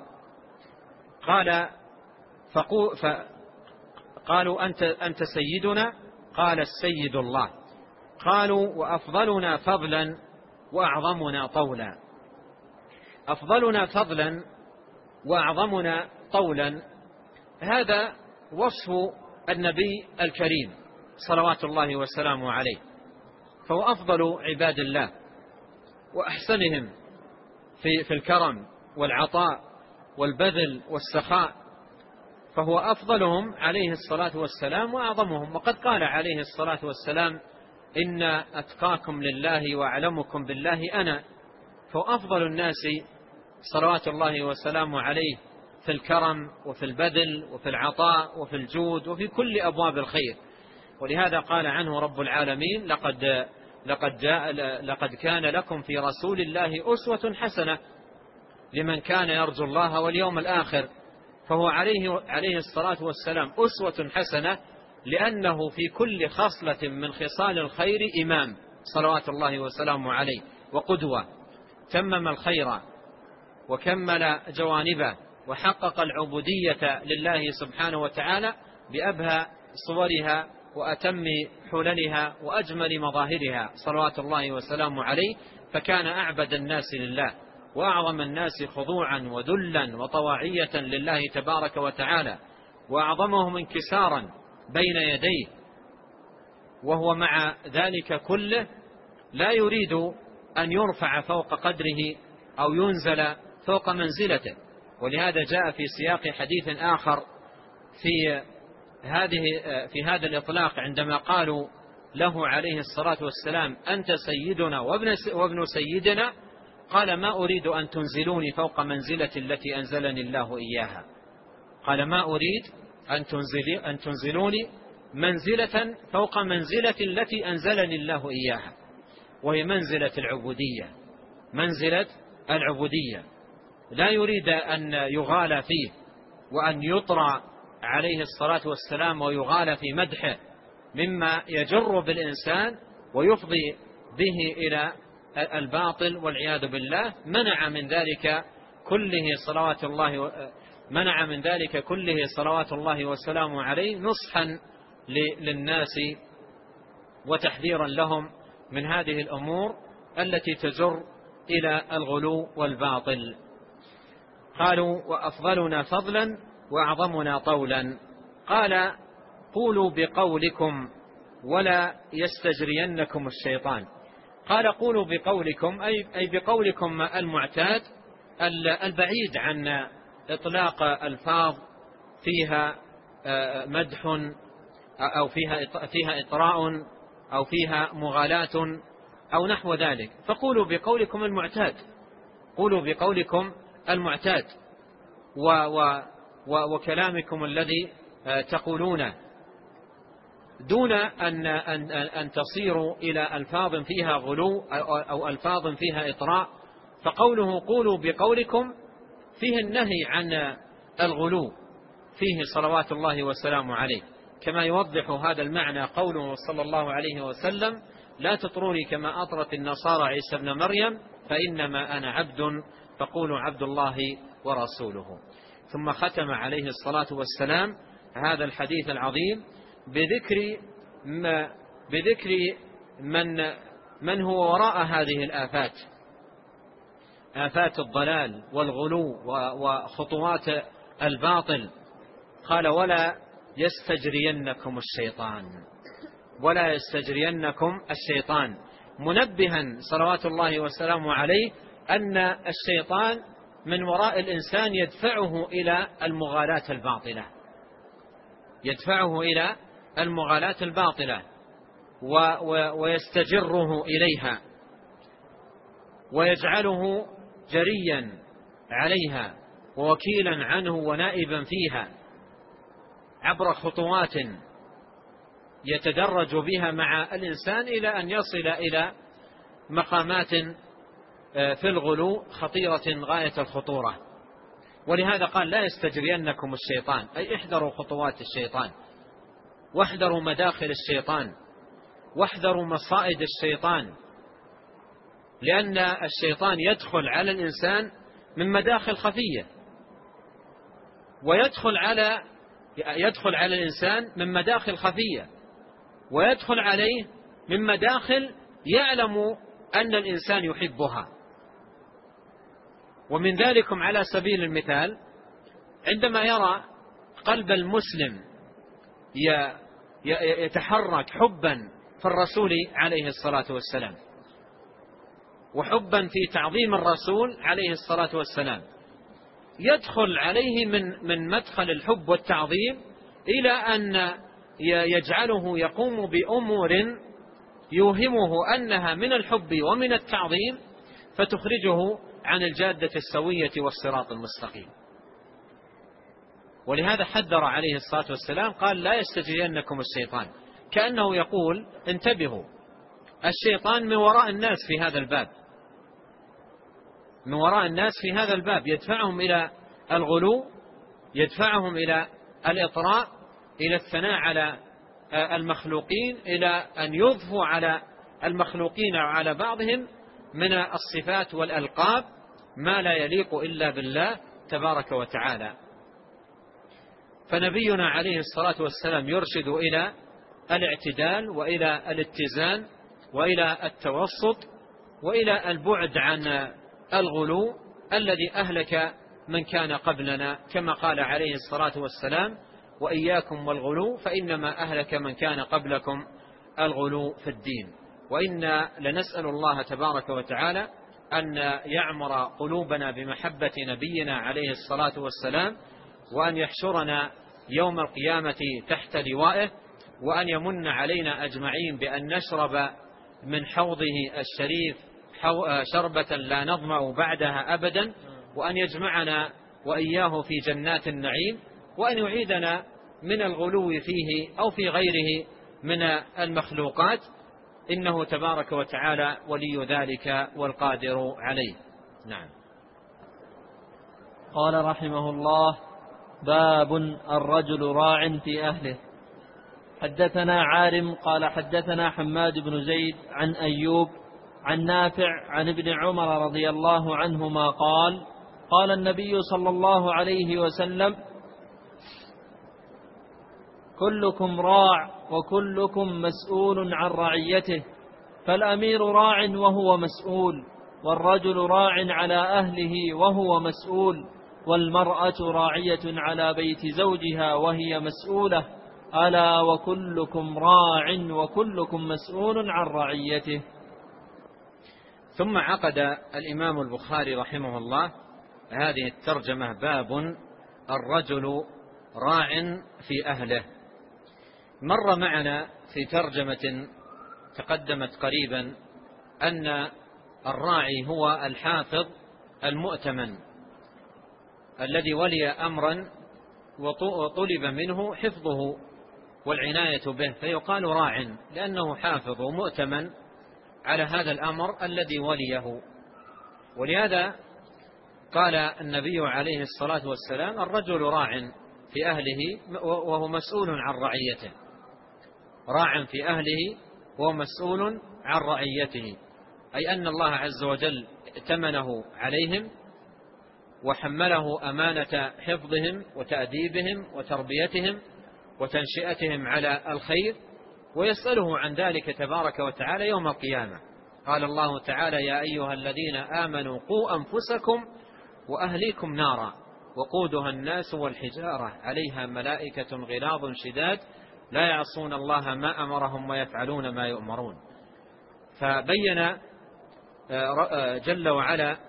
قالوا أنت سيدنا، قال السيد الله. قالوا وأفضلنا فضلا وأعظمنا طولا. أفضلنا فضلا وأعظمنا طولا، هذا وصف النبي الكريم صلوات الله وسلامه عليه، فهو أفضل عباد الله وأحسنهم في الكرم والعطاء والبذل والسخاء، فهو أفضلهم عليه الصلاة والسلام وأعظمهم. وقد قال عليه الصلاة والسلام إن أتقاكم لله وأعلمكم بالله أنا، فهو أفضل الناس صلوات الله وسلامه عليه في الكرم وفي البذل وفي العطاء وفي الجود وفي كل أبواب الخير. ولهذا قال عنه رب العالمين لقد كان لكم في رسول الله أسوة حسنة لمن كان يرجو الله واليوم الآخر. فهو عليه الصلاة والسلام أسوة حسنة، لأنه في كل خصلة من خصال الخير إمام صلوات الله وسلامه عليه وقدوة، تمم الخير وكمل جوانبه وحقق العبودية لله سبحانه وتعالى بأبهى صورها وأتم حللها وأجمل مظاهرها صلوات الله وسلامه عليه، فكان أعبد الناس لله وأعظم الناس خضوعا وذلا وطواعية لله تبارك وتعالى، وأعظمهم انكسارا بين يديه، وهو مع ذلك كله لا يريد أن يرفع فوق قدره أو ينزل فوق منزلته. ولهذا جاء في سياق حديث آخر في هذا الإطلاق عندما قالوا له عليه الصلاة والسلام: أنت سيدنا وابن سيدنا، قال: ما أريد أن تنزلوني فوق منزلة التي أنزلني الله إياها. قال: ما أريد أن تنزلوني منزلة فوق منزلة التي أنزلني الله إياها، وهي منزلة العبودية. منزلة العبودية لا يريد أن يغالى فيه وأن يطرى عليه الصلاة والسلام ويغالى في مدحه مما يجر بالإنسان ويفضي به إلى الباطل والعياذ بالله. منع من ذلك كله صلوات الله وسلامه عليه، نصحا للناس وتحذيرا لهم من هذه الأمور التي تجر إلى الغلو والباطل. قالوا: وأفضلنا فضلا وأعظمنا طولا. قال: قولوا بقولكم ولا يستجرينكم الشيطان. قال: قولوا بقولكم أي بقولكم المعتاد البعيد عن إطلاق ألفاظ فيها مدح أو فيها إطراء أو فيها مغالاة أو نحو ذلك. فقولوا بقولكم المعتاد، قولوا بقولكم المعتاد وكلامكم الذي تقولونه، دون أن تصيروا إلى ألفاظ فيها غلو أو ألفاظ فيها إطراء. فقوله قولوا بقولكم فيه النهي عن الغلو فيه صلوات الله وسلامه عليه، كما يوضح هذا المعنى قوله صلى الله عليه وسلم: لا تطروني كما أطرت النصارى عيسى ابن مريم فإنما أنا عبد فقولوا عبد الله ورسوله. ثم ختم عليه الصلاة والسلام هذا الحديث العظيم بذكر من هو وراء هذه الآفات، آفات الضلال والغلو وخطوات الباطل. قال: ولا يستجرينكم الشيطان، منبها صلوات الله وسلامه عليه أن الشيطان من وراء الإنسان يدفعه إلى المغالاة الباطلة ويستجره إليها ويجعله جريا عليها ووكيلا عنه ونائبا فيها عبر خطوات يتدرج بها مع الإنسان إلى أن يصل إلى مقامات في الغلو خطيرة غاية الخطورة. ولهذا قال: لا يستجرينكم الشيطان، أي احذروا خطوات الشيطان، واحذروا مداخل الشيطان، واحذروا مصائد الشيطان، لأن الشيطان يدخل على الإنسان من مداخل خفية، ويدخل على الإنسان من مداخل خفية، ويدخل عليه من مداخل يعلم أن الإنسان يحبها. ومن ذلكم على سبيل المثال عندما يرى قلب المسلم يتحرك حبا في الرسول عليه الصلاة والسلام، وحبا في تعظيم الرسول عليه الصلاة والسلام، يدخل عليه من مدخل الحب والتعظيم إلى أن يجعله يقوم بأمور يوهمه أنها من الحب ومن التعظيم، فتخرجه عن الجادة السوية والصراط المستقيم. ولهذا حذر عليه الصلاة والسلام قال: لا يستجرينكم الشيطان، كأنه يقول: انتبهوا، الشيطان من وراء الناس في هذا الباب، يدفعهم إلى الغلو، يدفعهم إلى الإطراء، إلى الثناء على المخلوقين، إلى أن يضفوا على المخلوقين وعلى بعضهم من الصفات والألقاب ما لا يليق إلا بالله تبارك وتعالى. فنبينا عليه الصلاة والسلام يرشد إلى الاعتدال وإلى الاتزان وإلى التوسط وإلى البعد عن الغلو الذي أهلك من كان قبلنا، كما قال عليه الصلاة والسلام: وإياكم والغلو فإنما أهلك من كان قبلكم الغلو في الدين. وإنا لنسأل الله تبارك وتعالى أن يعمر قلوبنا بمحبة نبينا عليه الصلاة والسلام، وأن يحشرنا يوم القيامة تحت لوائه، وأن يمن علينا أجمعين بأن نشرب من حوضه الشريف شربة لا نظمأ بعدها أبدا، وأن يجمعنا وإياه في جنات النعيم، وأن يعيدنا من الغلو فيه أو في غيره من المخلوقات، إنه تبارك وتعالى ولي ذلك والقادر عليه. نعم. قال رحمه الله: باب الرجل راع في أهله. حدثنا عارم قال حدثنا حماد بن زيد عن أيوب عن نافع عن ابن عمر رضي الله عنهما قال: قال النبي صلى الله عليه وسلم: كلكم راع وكلكم مسؤول عن رعيته، فالأمير راع وهو مسؤول، والرجل راع على أهله وهو مسؤول، والمرأة راعية على بيت زوجها وهي مسؤولة، ألا وكلكم راع وكلكم مسؤول عن رعيته. ثم عقد الإمام البخاري رحمه الله هذه الترجمة: باب الرجل راع في أهله. مر معنا في ترجمة تقدمت قريبا أن الراعي هو الحافظ المؤتمن الذي ولي أمرا وطلب منه حفظه والعناية به، فيقال راع لأنه حافظ ومؤتمن على هذا الأمر الذي وليه. ولهذا قال النبي عليه الصلاة والسلام: الرجل راع في أهله وهو مسؤول عن رعيته. راع في أهله وهو مسؤول عن رعيته، أي أن الله عز وجل ائتمنه عليهم وحمله أمانة حفظهم وتأديبهم وتربيتهم وتنشئتهم على الخير، ويسأله عن ذلك تبارك وتعالى يوم القيامة. قال الله تعالى: يا أيها الذين آمنوا قوا أنفسكم وأهليكم نارا وقودها الناس والحجارة عليها ملائكة غلاظ شداد لا يعصون الله ما أمرهم ويفعلون ما يؤمرون. فبين جل وعلا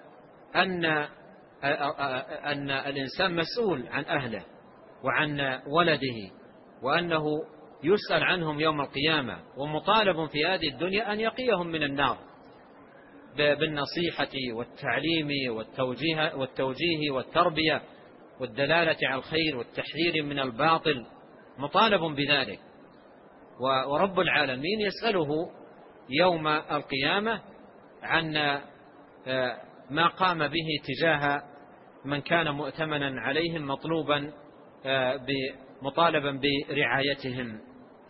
أن الإنسان مسؤول عن أهله وعن ولده، وأنه يسأل عنهم يوم القيامة، ومطالب في هذه الدنيا أن يقيهم من النار بالنصيحة والتعليم والتوجيه والتربية والدلالة على الخير والتحذير من الباطل، مطالب بذلك. ورب العالمين يسأله يوم القيامة عن ما قام به تجاه من كان مؤتمنا عليهم، مطالبا برعايتهم.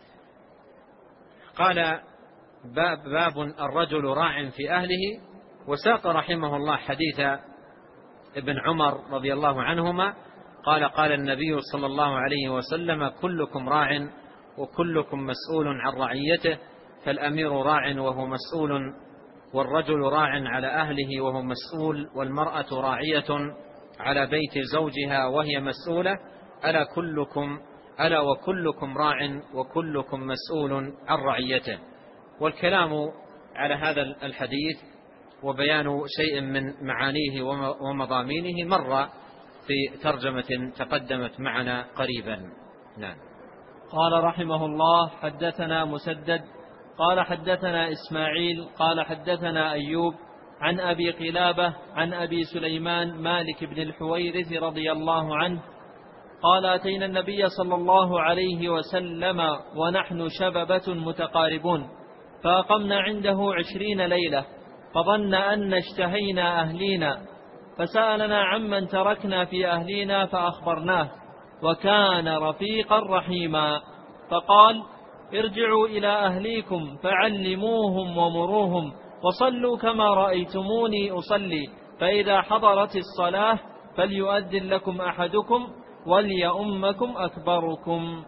قال: باب الرجل راع في أهله. وساق رحمه الله حديث ابن عمر رضي الله عنهما قال: قال النبي صلى الله عليه وسلم: كلكم راع وكلكم مسؤول عن رعيته، فالأمير راع وهو مسؤول، والرجل راع على أهله وهو مسؤول، والمرأة راعية على بيت زوجها وهي مسؤولة، ألا وكلكم راع وكلكم مسؤول عن رعيته. والكلام على هذا الحديث وبيان شيء من معانيه ومضامينه مر في ترجمة تقدمت معنا قريبا. نعم. قال رحمه الله: حدثنا مسدد قال حدثنا إسماعيل قال حدثنا أيوب عن أبي قلابة عن أبي سليمان مالك بن الحويرث رضي الله عنه قال: أتينا النبي صلى الله عليه وسلم ونحن شببة متقاربون، فأقمنا عنده 20 ليلة، فظن أن اشتهينا أهلينا، فسألنا عمن تركنا في أهلينا فأخبرناه، وكان رفيقا رحيما، فقال: ارجعوا إلى أهليكم فعلموهم ومروهم، وصلوا كما رأيتموني أصلي، فإذا حضرت الصلاة فليؤذن لكم أحدكم وليؤمكم أكبركم.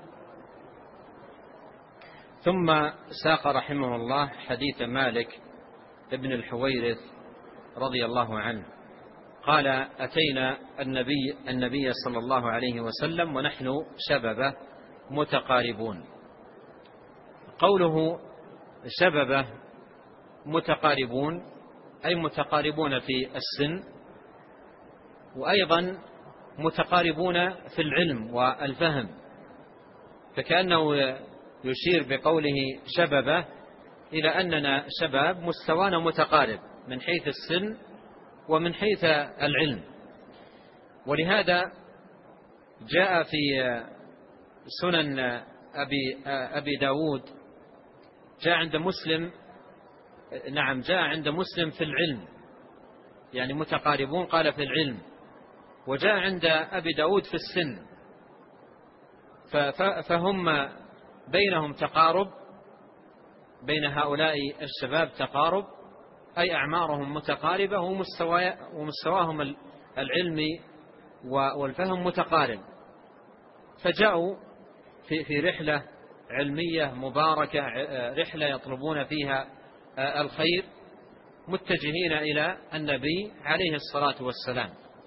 ثم ساق رحمه الله حديث مالك ابن الحويرث رضي الله عنه قال أتينا النبي صلى الله عليه وسلم ونحن شببة متقاربون. قوله شببة متقاربون أي متقاربون في السن، وأيضا متقاربون في العلم والفهم، فكأنه يشير بقوله شببة إلى أننا شباب مستوانا متقارب من حيث السن ومن حيث العلم. ولهذا جاء في سنن أبي داود، جاء عند مسلم في العلم، يعني متقاربون قال في العلم، وجاء عند أبي داود في السن، فهم بينهم تقارب، بين هؤلاء الشباب تقارب، أي أعمارهم متقاربة ومستواهم العلمي والفهم متقارب، فجاءوا في رحلة علمية مباركة، رحلة يطلبون فيها الخير، متجهين إلى النبي عليه الصلاة والسلام.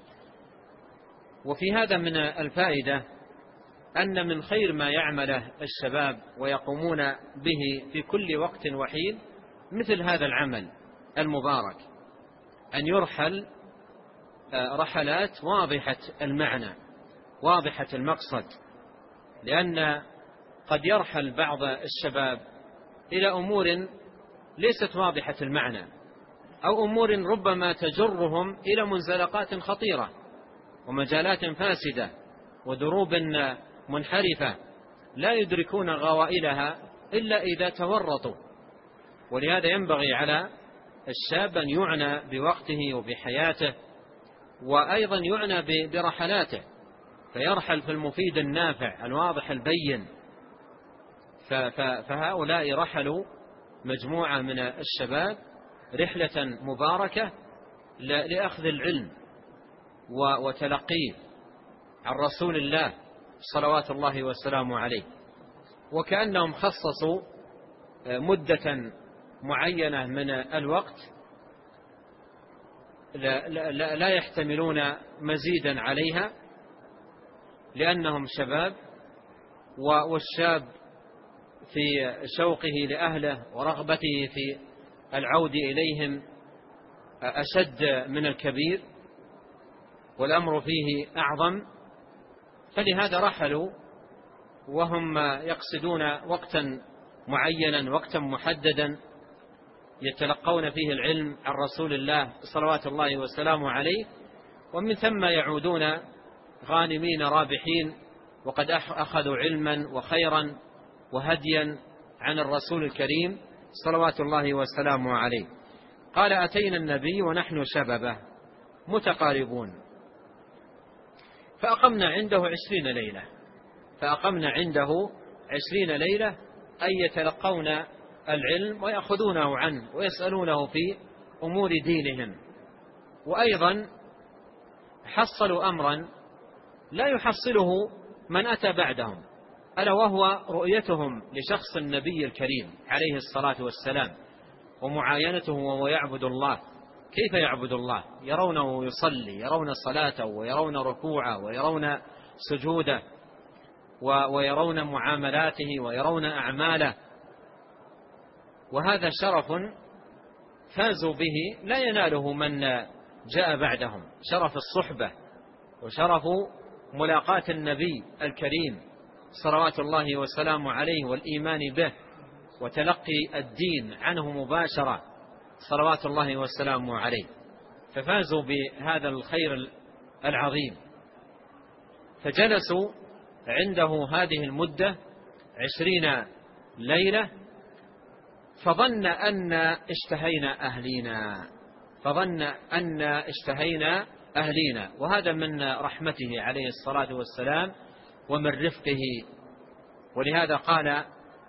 وفي هذا من الفائدة أن من خير ما يعمله الشباب ويقومون به في كل وقت وحين مثل هذا العمل المبارك، أن يرحل رحلات واضحة المعنى واضحة المقصد، لأن قد يرحل بعض الشباب إلى أمور ليست واضحة المعنى، أو أمور ربما تجرهم إلى منزلقات خطيرة ومجالات فاسدة ودروب منحرفة لا يدركون غوائلها إلا إذا تورطوا. ولهذا ينبغي على الشاب أن يعنى بوقته وبحياته، وأيضا يعنى برحلاته، فيرحل في المفيد النافع الواضح البين. فهؤلاء رحلوا مجموعة من الشباب رحلة مباركة لأخذ العلم وتلقيه عن رسول الله صلوات الله والسلام عليه، وكأنهم خصصوا مدة معينة من الوقت لا يحتملون مزيدا عليها، لأنهم شباب، والشاب في شوقه لأهله ورغبته في العود إليهم أشد من الكبير، والأمر فيه أعظم، فلهذا رحلوا وهم يقصدون وقتا معينا، وقتا محددا يتلقون فيه العلم عن رسول الله صلوات الله والسلام عليه، ومن ثم يعودون غانمين رابحين، وقد أخذوا علما وخيرا وهديا عن الرسول الكريم صلوات الله والسلام عليه. قال أتينا النبي ونحن شببه متقاربون، فأقمنا عنده 20 ليلة. فأقمنا عنده 20 ليلة أي يتلقون العلم ويأخذونه عنه ويسألونه في أمور دينهم، وأيضا حصلوا أمرا لا يحصله من أتى بعدهم، ألا وهو رؤيتهم لشخص النبي الكريم عليه الصلاة والسلام، ومعاينته وهو يعبد الله. كيف يعبد الله؟ يرونه يصلي، يرون صلاته، ويرون ركوعه، ويرون سجوده، ويرون معاملاته، ويرون أعماله، وهذا شرف فازوا به لا يناله من جاء بعدهم، شرف الصحبة وشرف ملاقاة النبي الكريم صلوات الله والسلام عليه والإيمان به وتلقي الدين عنه مباشرة صلوات الله والسلام عليه، ففازوا بهذا الخير العظيم. فجلسوا عنده هذه المدة 20 ليلة، فظن أن اشتهينا أهلينا، وهذا من رحمته عليه الصلاة والسلام ومن رفقه. ولهذا قال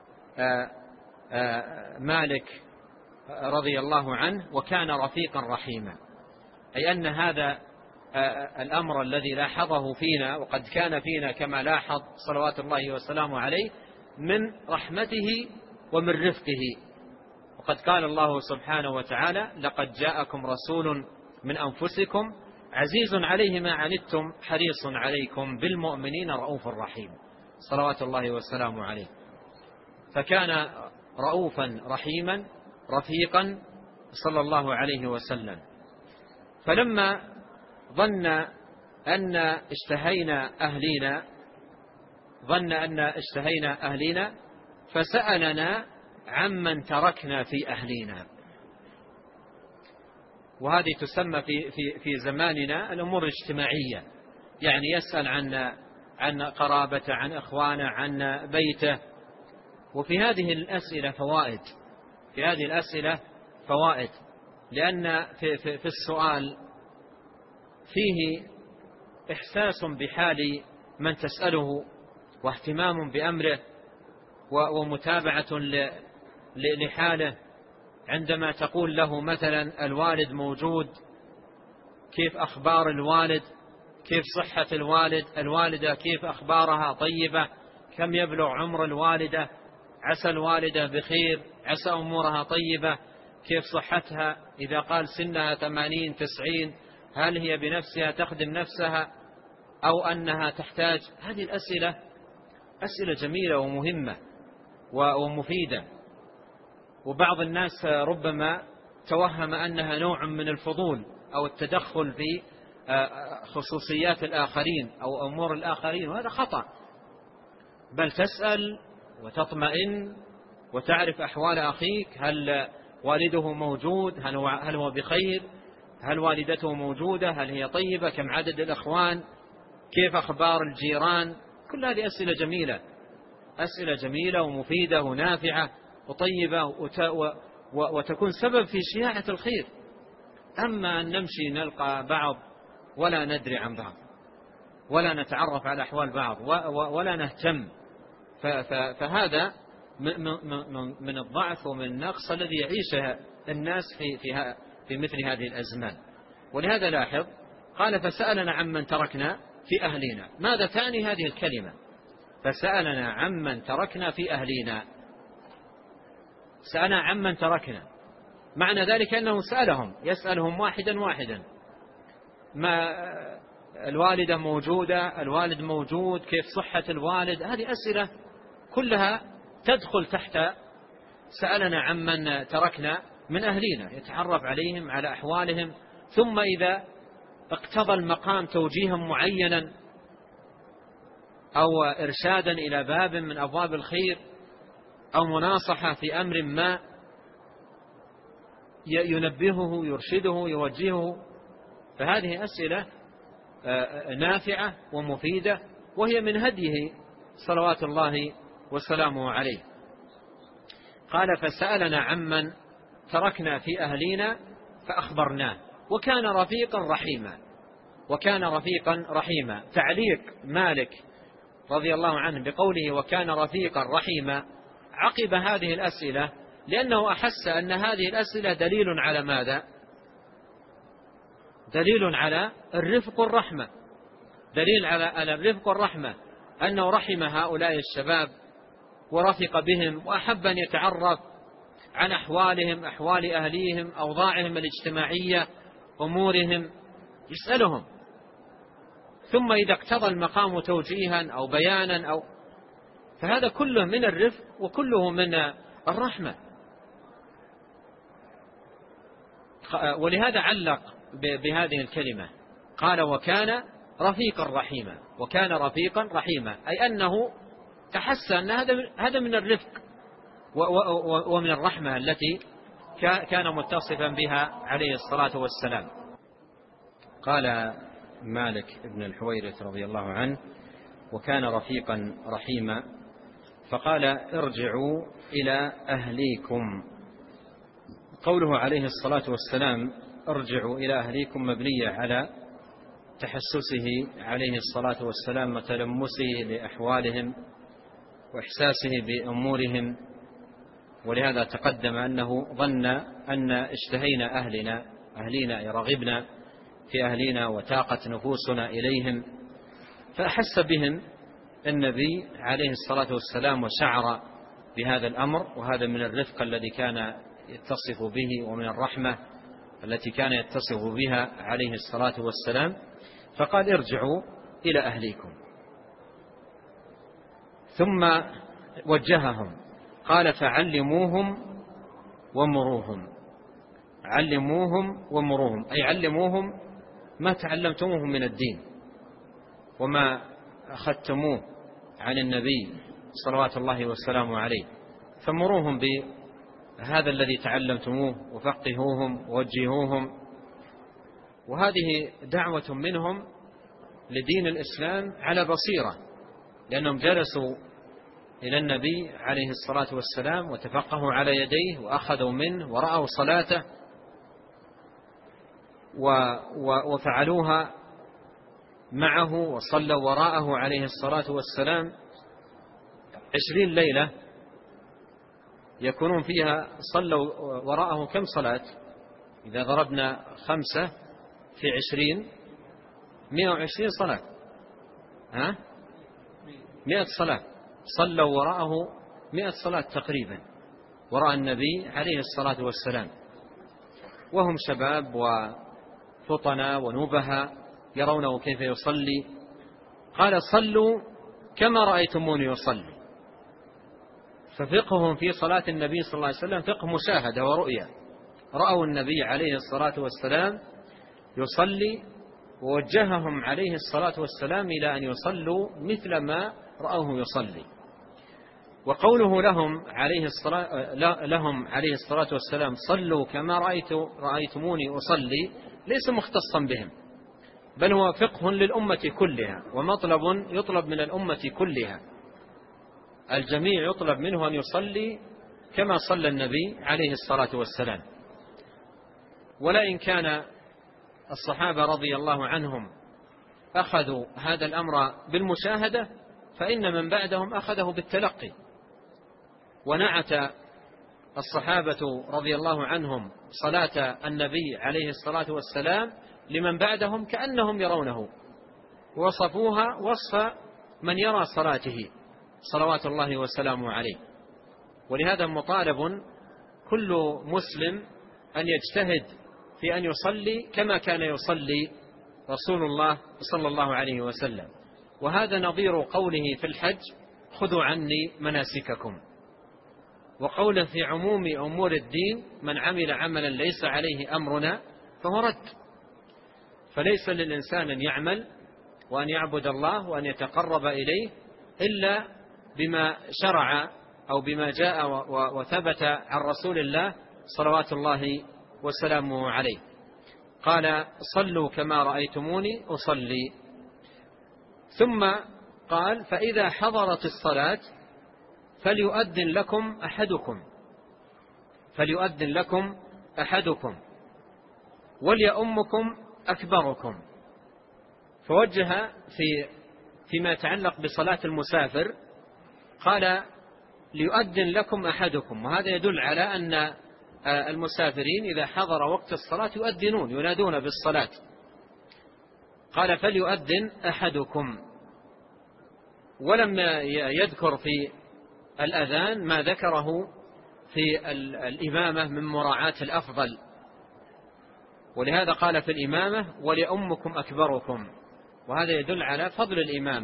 مالك رضي الله عنه: وكان رفيقا رحيما، أي أن هذا الأمر الذي لاحظه فينا وقد كان فينا كما لاحظ صلوات الله والسلام عليه من رحمته ومن رفقه. وقد قال الله سبحانه وتعالى: لقد جاءكم رسول من أنفسكم عزيز عليه ما عنتم حريص عليكم بالمؤمنين رؤوف رحيم صلوات الله وسلامه عليه. فكان رؤوفا رحيما رفيقا صلى الله عليه وسلم. فلما ظن أن اشتهينا أهلينا فسألنا عمن تركنا في أهلينا. وهذه تسمى في زماننا الأمور الاجتماعية، يعني يسأل عن قرابته، عن إخوانه، عن بيته. وفي هذه الأسئلة فوائد، لأن في السؤال فيه إحساس بحال من تسأله واهتمام بأمره ومتابعة لحاله. عندما تقول له مثلا الوالد موجود، كيف أخبار الوالد، كيف صحة الوالدة كيف أخبارها طيبة، كم يبلغ عمر الوالدة، عسى الوالدة بخير، عسى أمورها طيبة، كيف صحتها، إذا قال سنها 80-90 هل هي بنفسها تخدم نفسها أو أنها تحتاج. هذه الأسئلة أسئلة جميلة ومهمة ومفيدة. وبعض الناس ربما توهم أنها نوع من الفضول أو التدخل في خصوصيات الآخرين أو أمور الآخرين، وهذا خطأ. بل تسأل وتطمئن وتعرف أحوال أخيك، هل والده موجود، هل هو بخير، هل والدته موجودة، هل هي طيبة، كم عدد الأخوان، كيف أخبار الجيران. كل هذه أسئلة جميلة ومفيدة ونافعة وطيبة وتكون سبب في شياعة الخير. أما أن نمشي نلقى بعض ولا ندري عن بعض ولا نتعرف على أحوال بعض ولا نهتم، فهذا من الضعف ومن النقص الذي يعيشه الناس في مثل هذه الأزمان. ولهذا لاحظ قال فسألنا عمن تركنا في أهلنا. ماذا تعني هذه الكلمة؟ فسألنا عمن تركنا في أهلنا. سألنا عمن تركنا، معنى ذلك أنه يسألهم واحدا واحدا، ما الوالدة موجودة، الوالد موجود، كيف صحة الوالد. هذه أسئلة كلها تدخل تحت سألنا عمن تركنا من أهلنا، يتعرف عليهم على أحوالهم. ثم إذا اقتضى المقام توجيها معينا أو إرشادا إلى باب من أبواب الخير أو مناصحة في أمر ما، ينبهه يرشده يوجهه. فهذه أسئلة نافعة ومفيدة، وهي من هديه صلوات الله وسلامه عليه. قال فسألنا عمن تركنا في أهلنا فأخبرناه وكان رفيقا رحيما. تعليق مالك رضي الله عنه بقوله وكان رفيقا رحيما عقب هذه الأسئلة، لأنه أحس أن هذه الأسئلة دليل على ماذا؟ دليل على الرفق والرحمة، دليل على الرفق والرحمة، أنه رحم هؤلاء الشباب ورفق بهم وأحب أن يتعرف عن أحوالهم، أحوال أهليهم، أوضاعهم الاجتماعية، أمورهم، يسألهم. ثم إذا اقتضى المقام توجيها أو بيانا فهذا كله من الرفق وكله من الرحمة. ولهذا علق بهذه الكلمة قال وكان رفيقا رحيما، أي أنه تحسن أن هذا من الرفق ومن الرحمة التي كان متصفا بها عليه الصلاة والسلام. قال مالك بن الحويرث رضي الله عنه وكان رفيقا رحيما، فقال ارجعوا إلى أهليكم. قوله عليه الصلاة والسلام ارجعوا إلى أهليكم مبنية على تحسسه عليه الصلاة والسلام وتلمسه لأحوالهم وإحساسه بأمورهم. ولهذا تقدم أنه ظن أن اشتهينا أهلنا رغبنا في أهلنا وتاقت نفوسنا إليهم، فأحس بهم النبي عليه الصلاة والسلام وشعر بهذا الأمر، وهذا من الرفق الذي كان يتصف به ومن الرحمة التي كان يتصف بها عليه الصلاة والسلام، فقال ارجعوا إلى أهليكم. ثم وجههم قال فعلموهم ومروهم. علموهم ومروهم أي علموهم ما تعلمتموه من الدين وما أخذتموه عن النبي صلوات الله والسلام عليه، فمروهم بهذا الذي تعلمتموه وفقهوهم ووجهوهم. وهذه دعوة منهم لدين الإسلام على بصيرة، لأنهم جلسوا إلى النبي عليه الصلاة والسلام وتفقهوا على يديه وأخذوا منه ورأوا صلاته وفعلوها معه وصلوا وراءه عليه الصلاة والسلام 20 ليلة يكونون فيها صلوا وراءه كم صلاة؟ إذا ضربنا 5 في 20 120 صلاة، 100 صلاة صلوا وراءه 100 صلاة تقريبا وراء النبي عليه الصلاة والسلام، وهم شباب وفطنا ونبها يرونه كيف يصلي. قال صلوا كما رأيتموني يصلي. ففقههم في صلاة النبي صلى الله عليه وسلم فقه مشاهدة ورؤية، رأوا النبي عليه الصلاة والسلام يصلي ووجههم عليه الصلاة والسلام إلى أن يصلوا مثل ما رأوه يصلي. وقوله لهم عليه الصلاة والسلام صلوا كما رأيتموني أصلي ليس مختصا بهم، بل هو فقه للأمة كلها ومطلب يطلب من الأمة كلها. الجميع يطلب منه أن يصلي كما صلى النبي عليه الصلاة والسلام. ولئن كان الصحابة رضي الله عنهم أخذوا هذا الأمر بالمشاهدة، فإن من بعدهم أخذه بالتلقي. ونعت الصحابة رضي الله عنهم صلاة النبي عليه الصلاة والسلام لمن بعدهم كأنهم يرونه، وصفوها وصف من يرى صلاته صلوات الله وسلامه عليه. ولهذا مطالب كل مسلم أن يجتهد في أن يصلي كما كان يصلي رسول الله صلى الله عليه وسلم. وهذا نظير قوله في الحج خذوا عني مناسككم، وقوله في عموم أمور الدين من عمل عملا ليس عليه أمرنا فهو رد. فليس للإنسان أن يعمل وأن يعبد الله وأن يتقرب إليه إلا بما شرع أو بما جاء وثبت عن رسول الله صلوات الله وسلامه عليه. قال صلوا كما رأيتموني أصلي. ثم قال فإذا حضرت الصلاة فليؤذن لكم أحدكم وليؤمكم أكبركم. فوجه فيما يتعلق بصلاة المسافر قال ليؤذن لكم أحدكم، وهذا يدل على أن المسافرين إذا حضر وقت الصلاة يؤذنون ينادون بالصلاة. قال فليؤذن أحدكم، ولم يذكر في الأذان ما ذكره في الإمامة من مراعاة الأفضل، ولهذا قال في الإمامة وليؤمكم أكبركم، وهذا يدل على فضل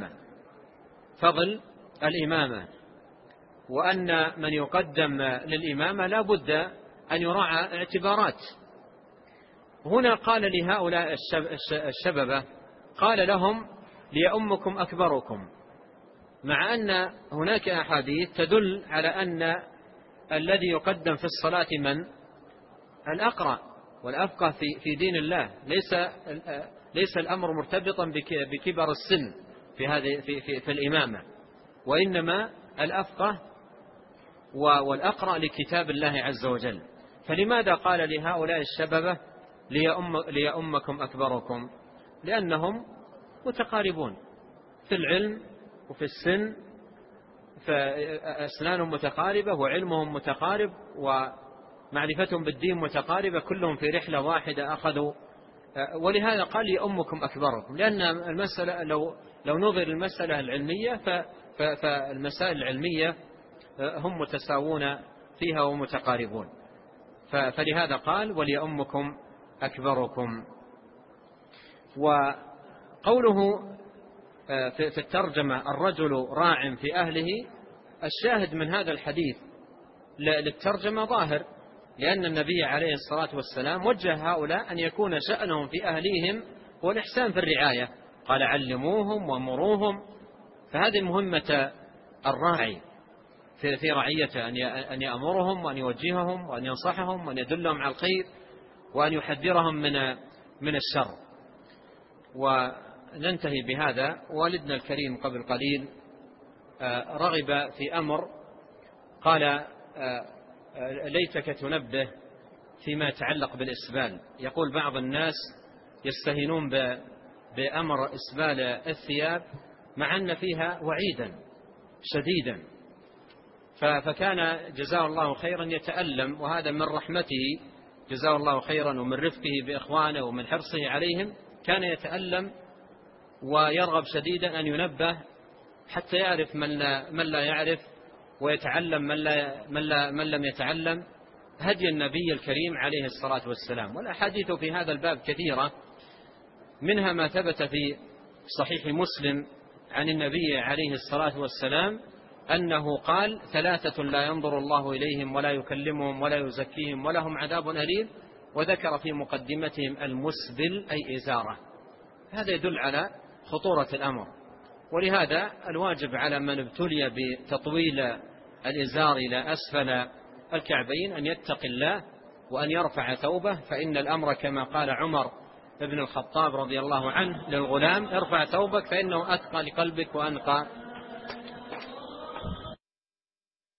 الإمامة وأن من يقدم للإمامة لا بد أن يراعى اعتبارات. هنا قال لهؤلاء الشببة قال لهم ليؤمكم أكبركم، مع أن هناك أحاديث تدل على أن الذي يقدم في الصلاة من الأقرأ والأفقه في دين الله. ليس الأمر مرتبطا بكبر السن في الإمامة، وإنما الأفقه والأقرأ لكتاب الله عز وجل. فلماذا قال لهؤلاء الشببة ليؤمكم أكبركم؟ لأنهم متقاربون في العلم وفي السن، فأسنانهم متقاربة وعلمهم متقارب ومعرفتهم بالدين متقاربة، كلهم في رحلة واحدة أخذوا. ولهذا قال ليؤمكم أكبركم، لأن المسألة لو نظر المسألة العلمية فالمسائل العلمية هم متساوون فيها ومتقاربون. فلهذا قال وليؤمكم أكبركم. وقوله في الترجمة الرجل راع في أهله، الشاهد من هذا الحديث للترجمة ظاهر، لأن النبي عليه الصلاة والسلام وجه هؤلاء أن يكون شأنهم في أهليهم هو الإحسان في الرعاية، قال علموهم ومروهم. فهذه مهمة الراعي في رعيته، أن يأمرهم وأن يوجههم وأن ينصحهم وأن يدلهم على الخير وأن يحذرهم من الشر. وننتهي بهذا. والدنا الكريم قبل قليل رغب في أمر، قال ليتك تنبه فيما يتعلق بالإسبال. يقول بعض الناس يستهينون بأمر إسبال الثياب مع أن فيها وعيدا شديدا، فكان جزاه الله خيرا يتألم، وهذا من رحمته جزاه الله خيرا ومن رفقه بإخوانه ومن حرصه عليهم، كان يتألم ويرغب شديدا أن ينبه حتى يعرف من لا يعرف، ويتعلم من لم يتعلم هدي النبي الكريم عليه الصلاة والسلام. والأحاديث في هذا الباب كثيرة، منها ما ثبت في صحيح مسلم عن النبي عليه الصلاة والسلام أنه قال: 3 لا ينظر الله إليهم ولا يكلمهم ولا يزكيهم ولهم عذاب أليم، وذكر في مقدمتهم المسبل أي إزارة. هذا يدل على خطورة الأمر، ولهذا الواجب على من ابتلي بتطويل الإزار إلى أسفل الكعبين أن يتقي الله وأن يرفع ثوبه، فإن الأمر كما قال عمر بن الخطاب رضي الله عنه للغلام: ارفع ثوبك فإنه أتقى لقلبك وأنقى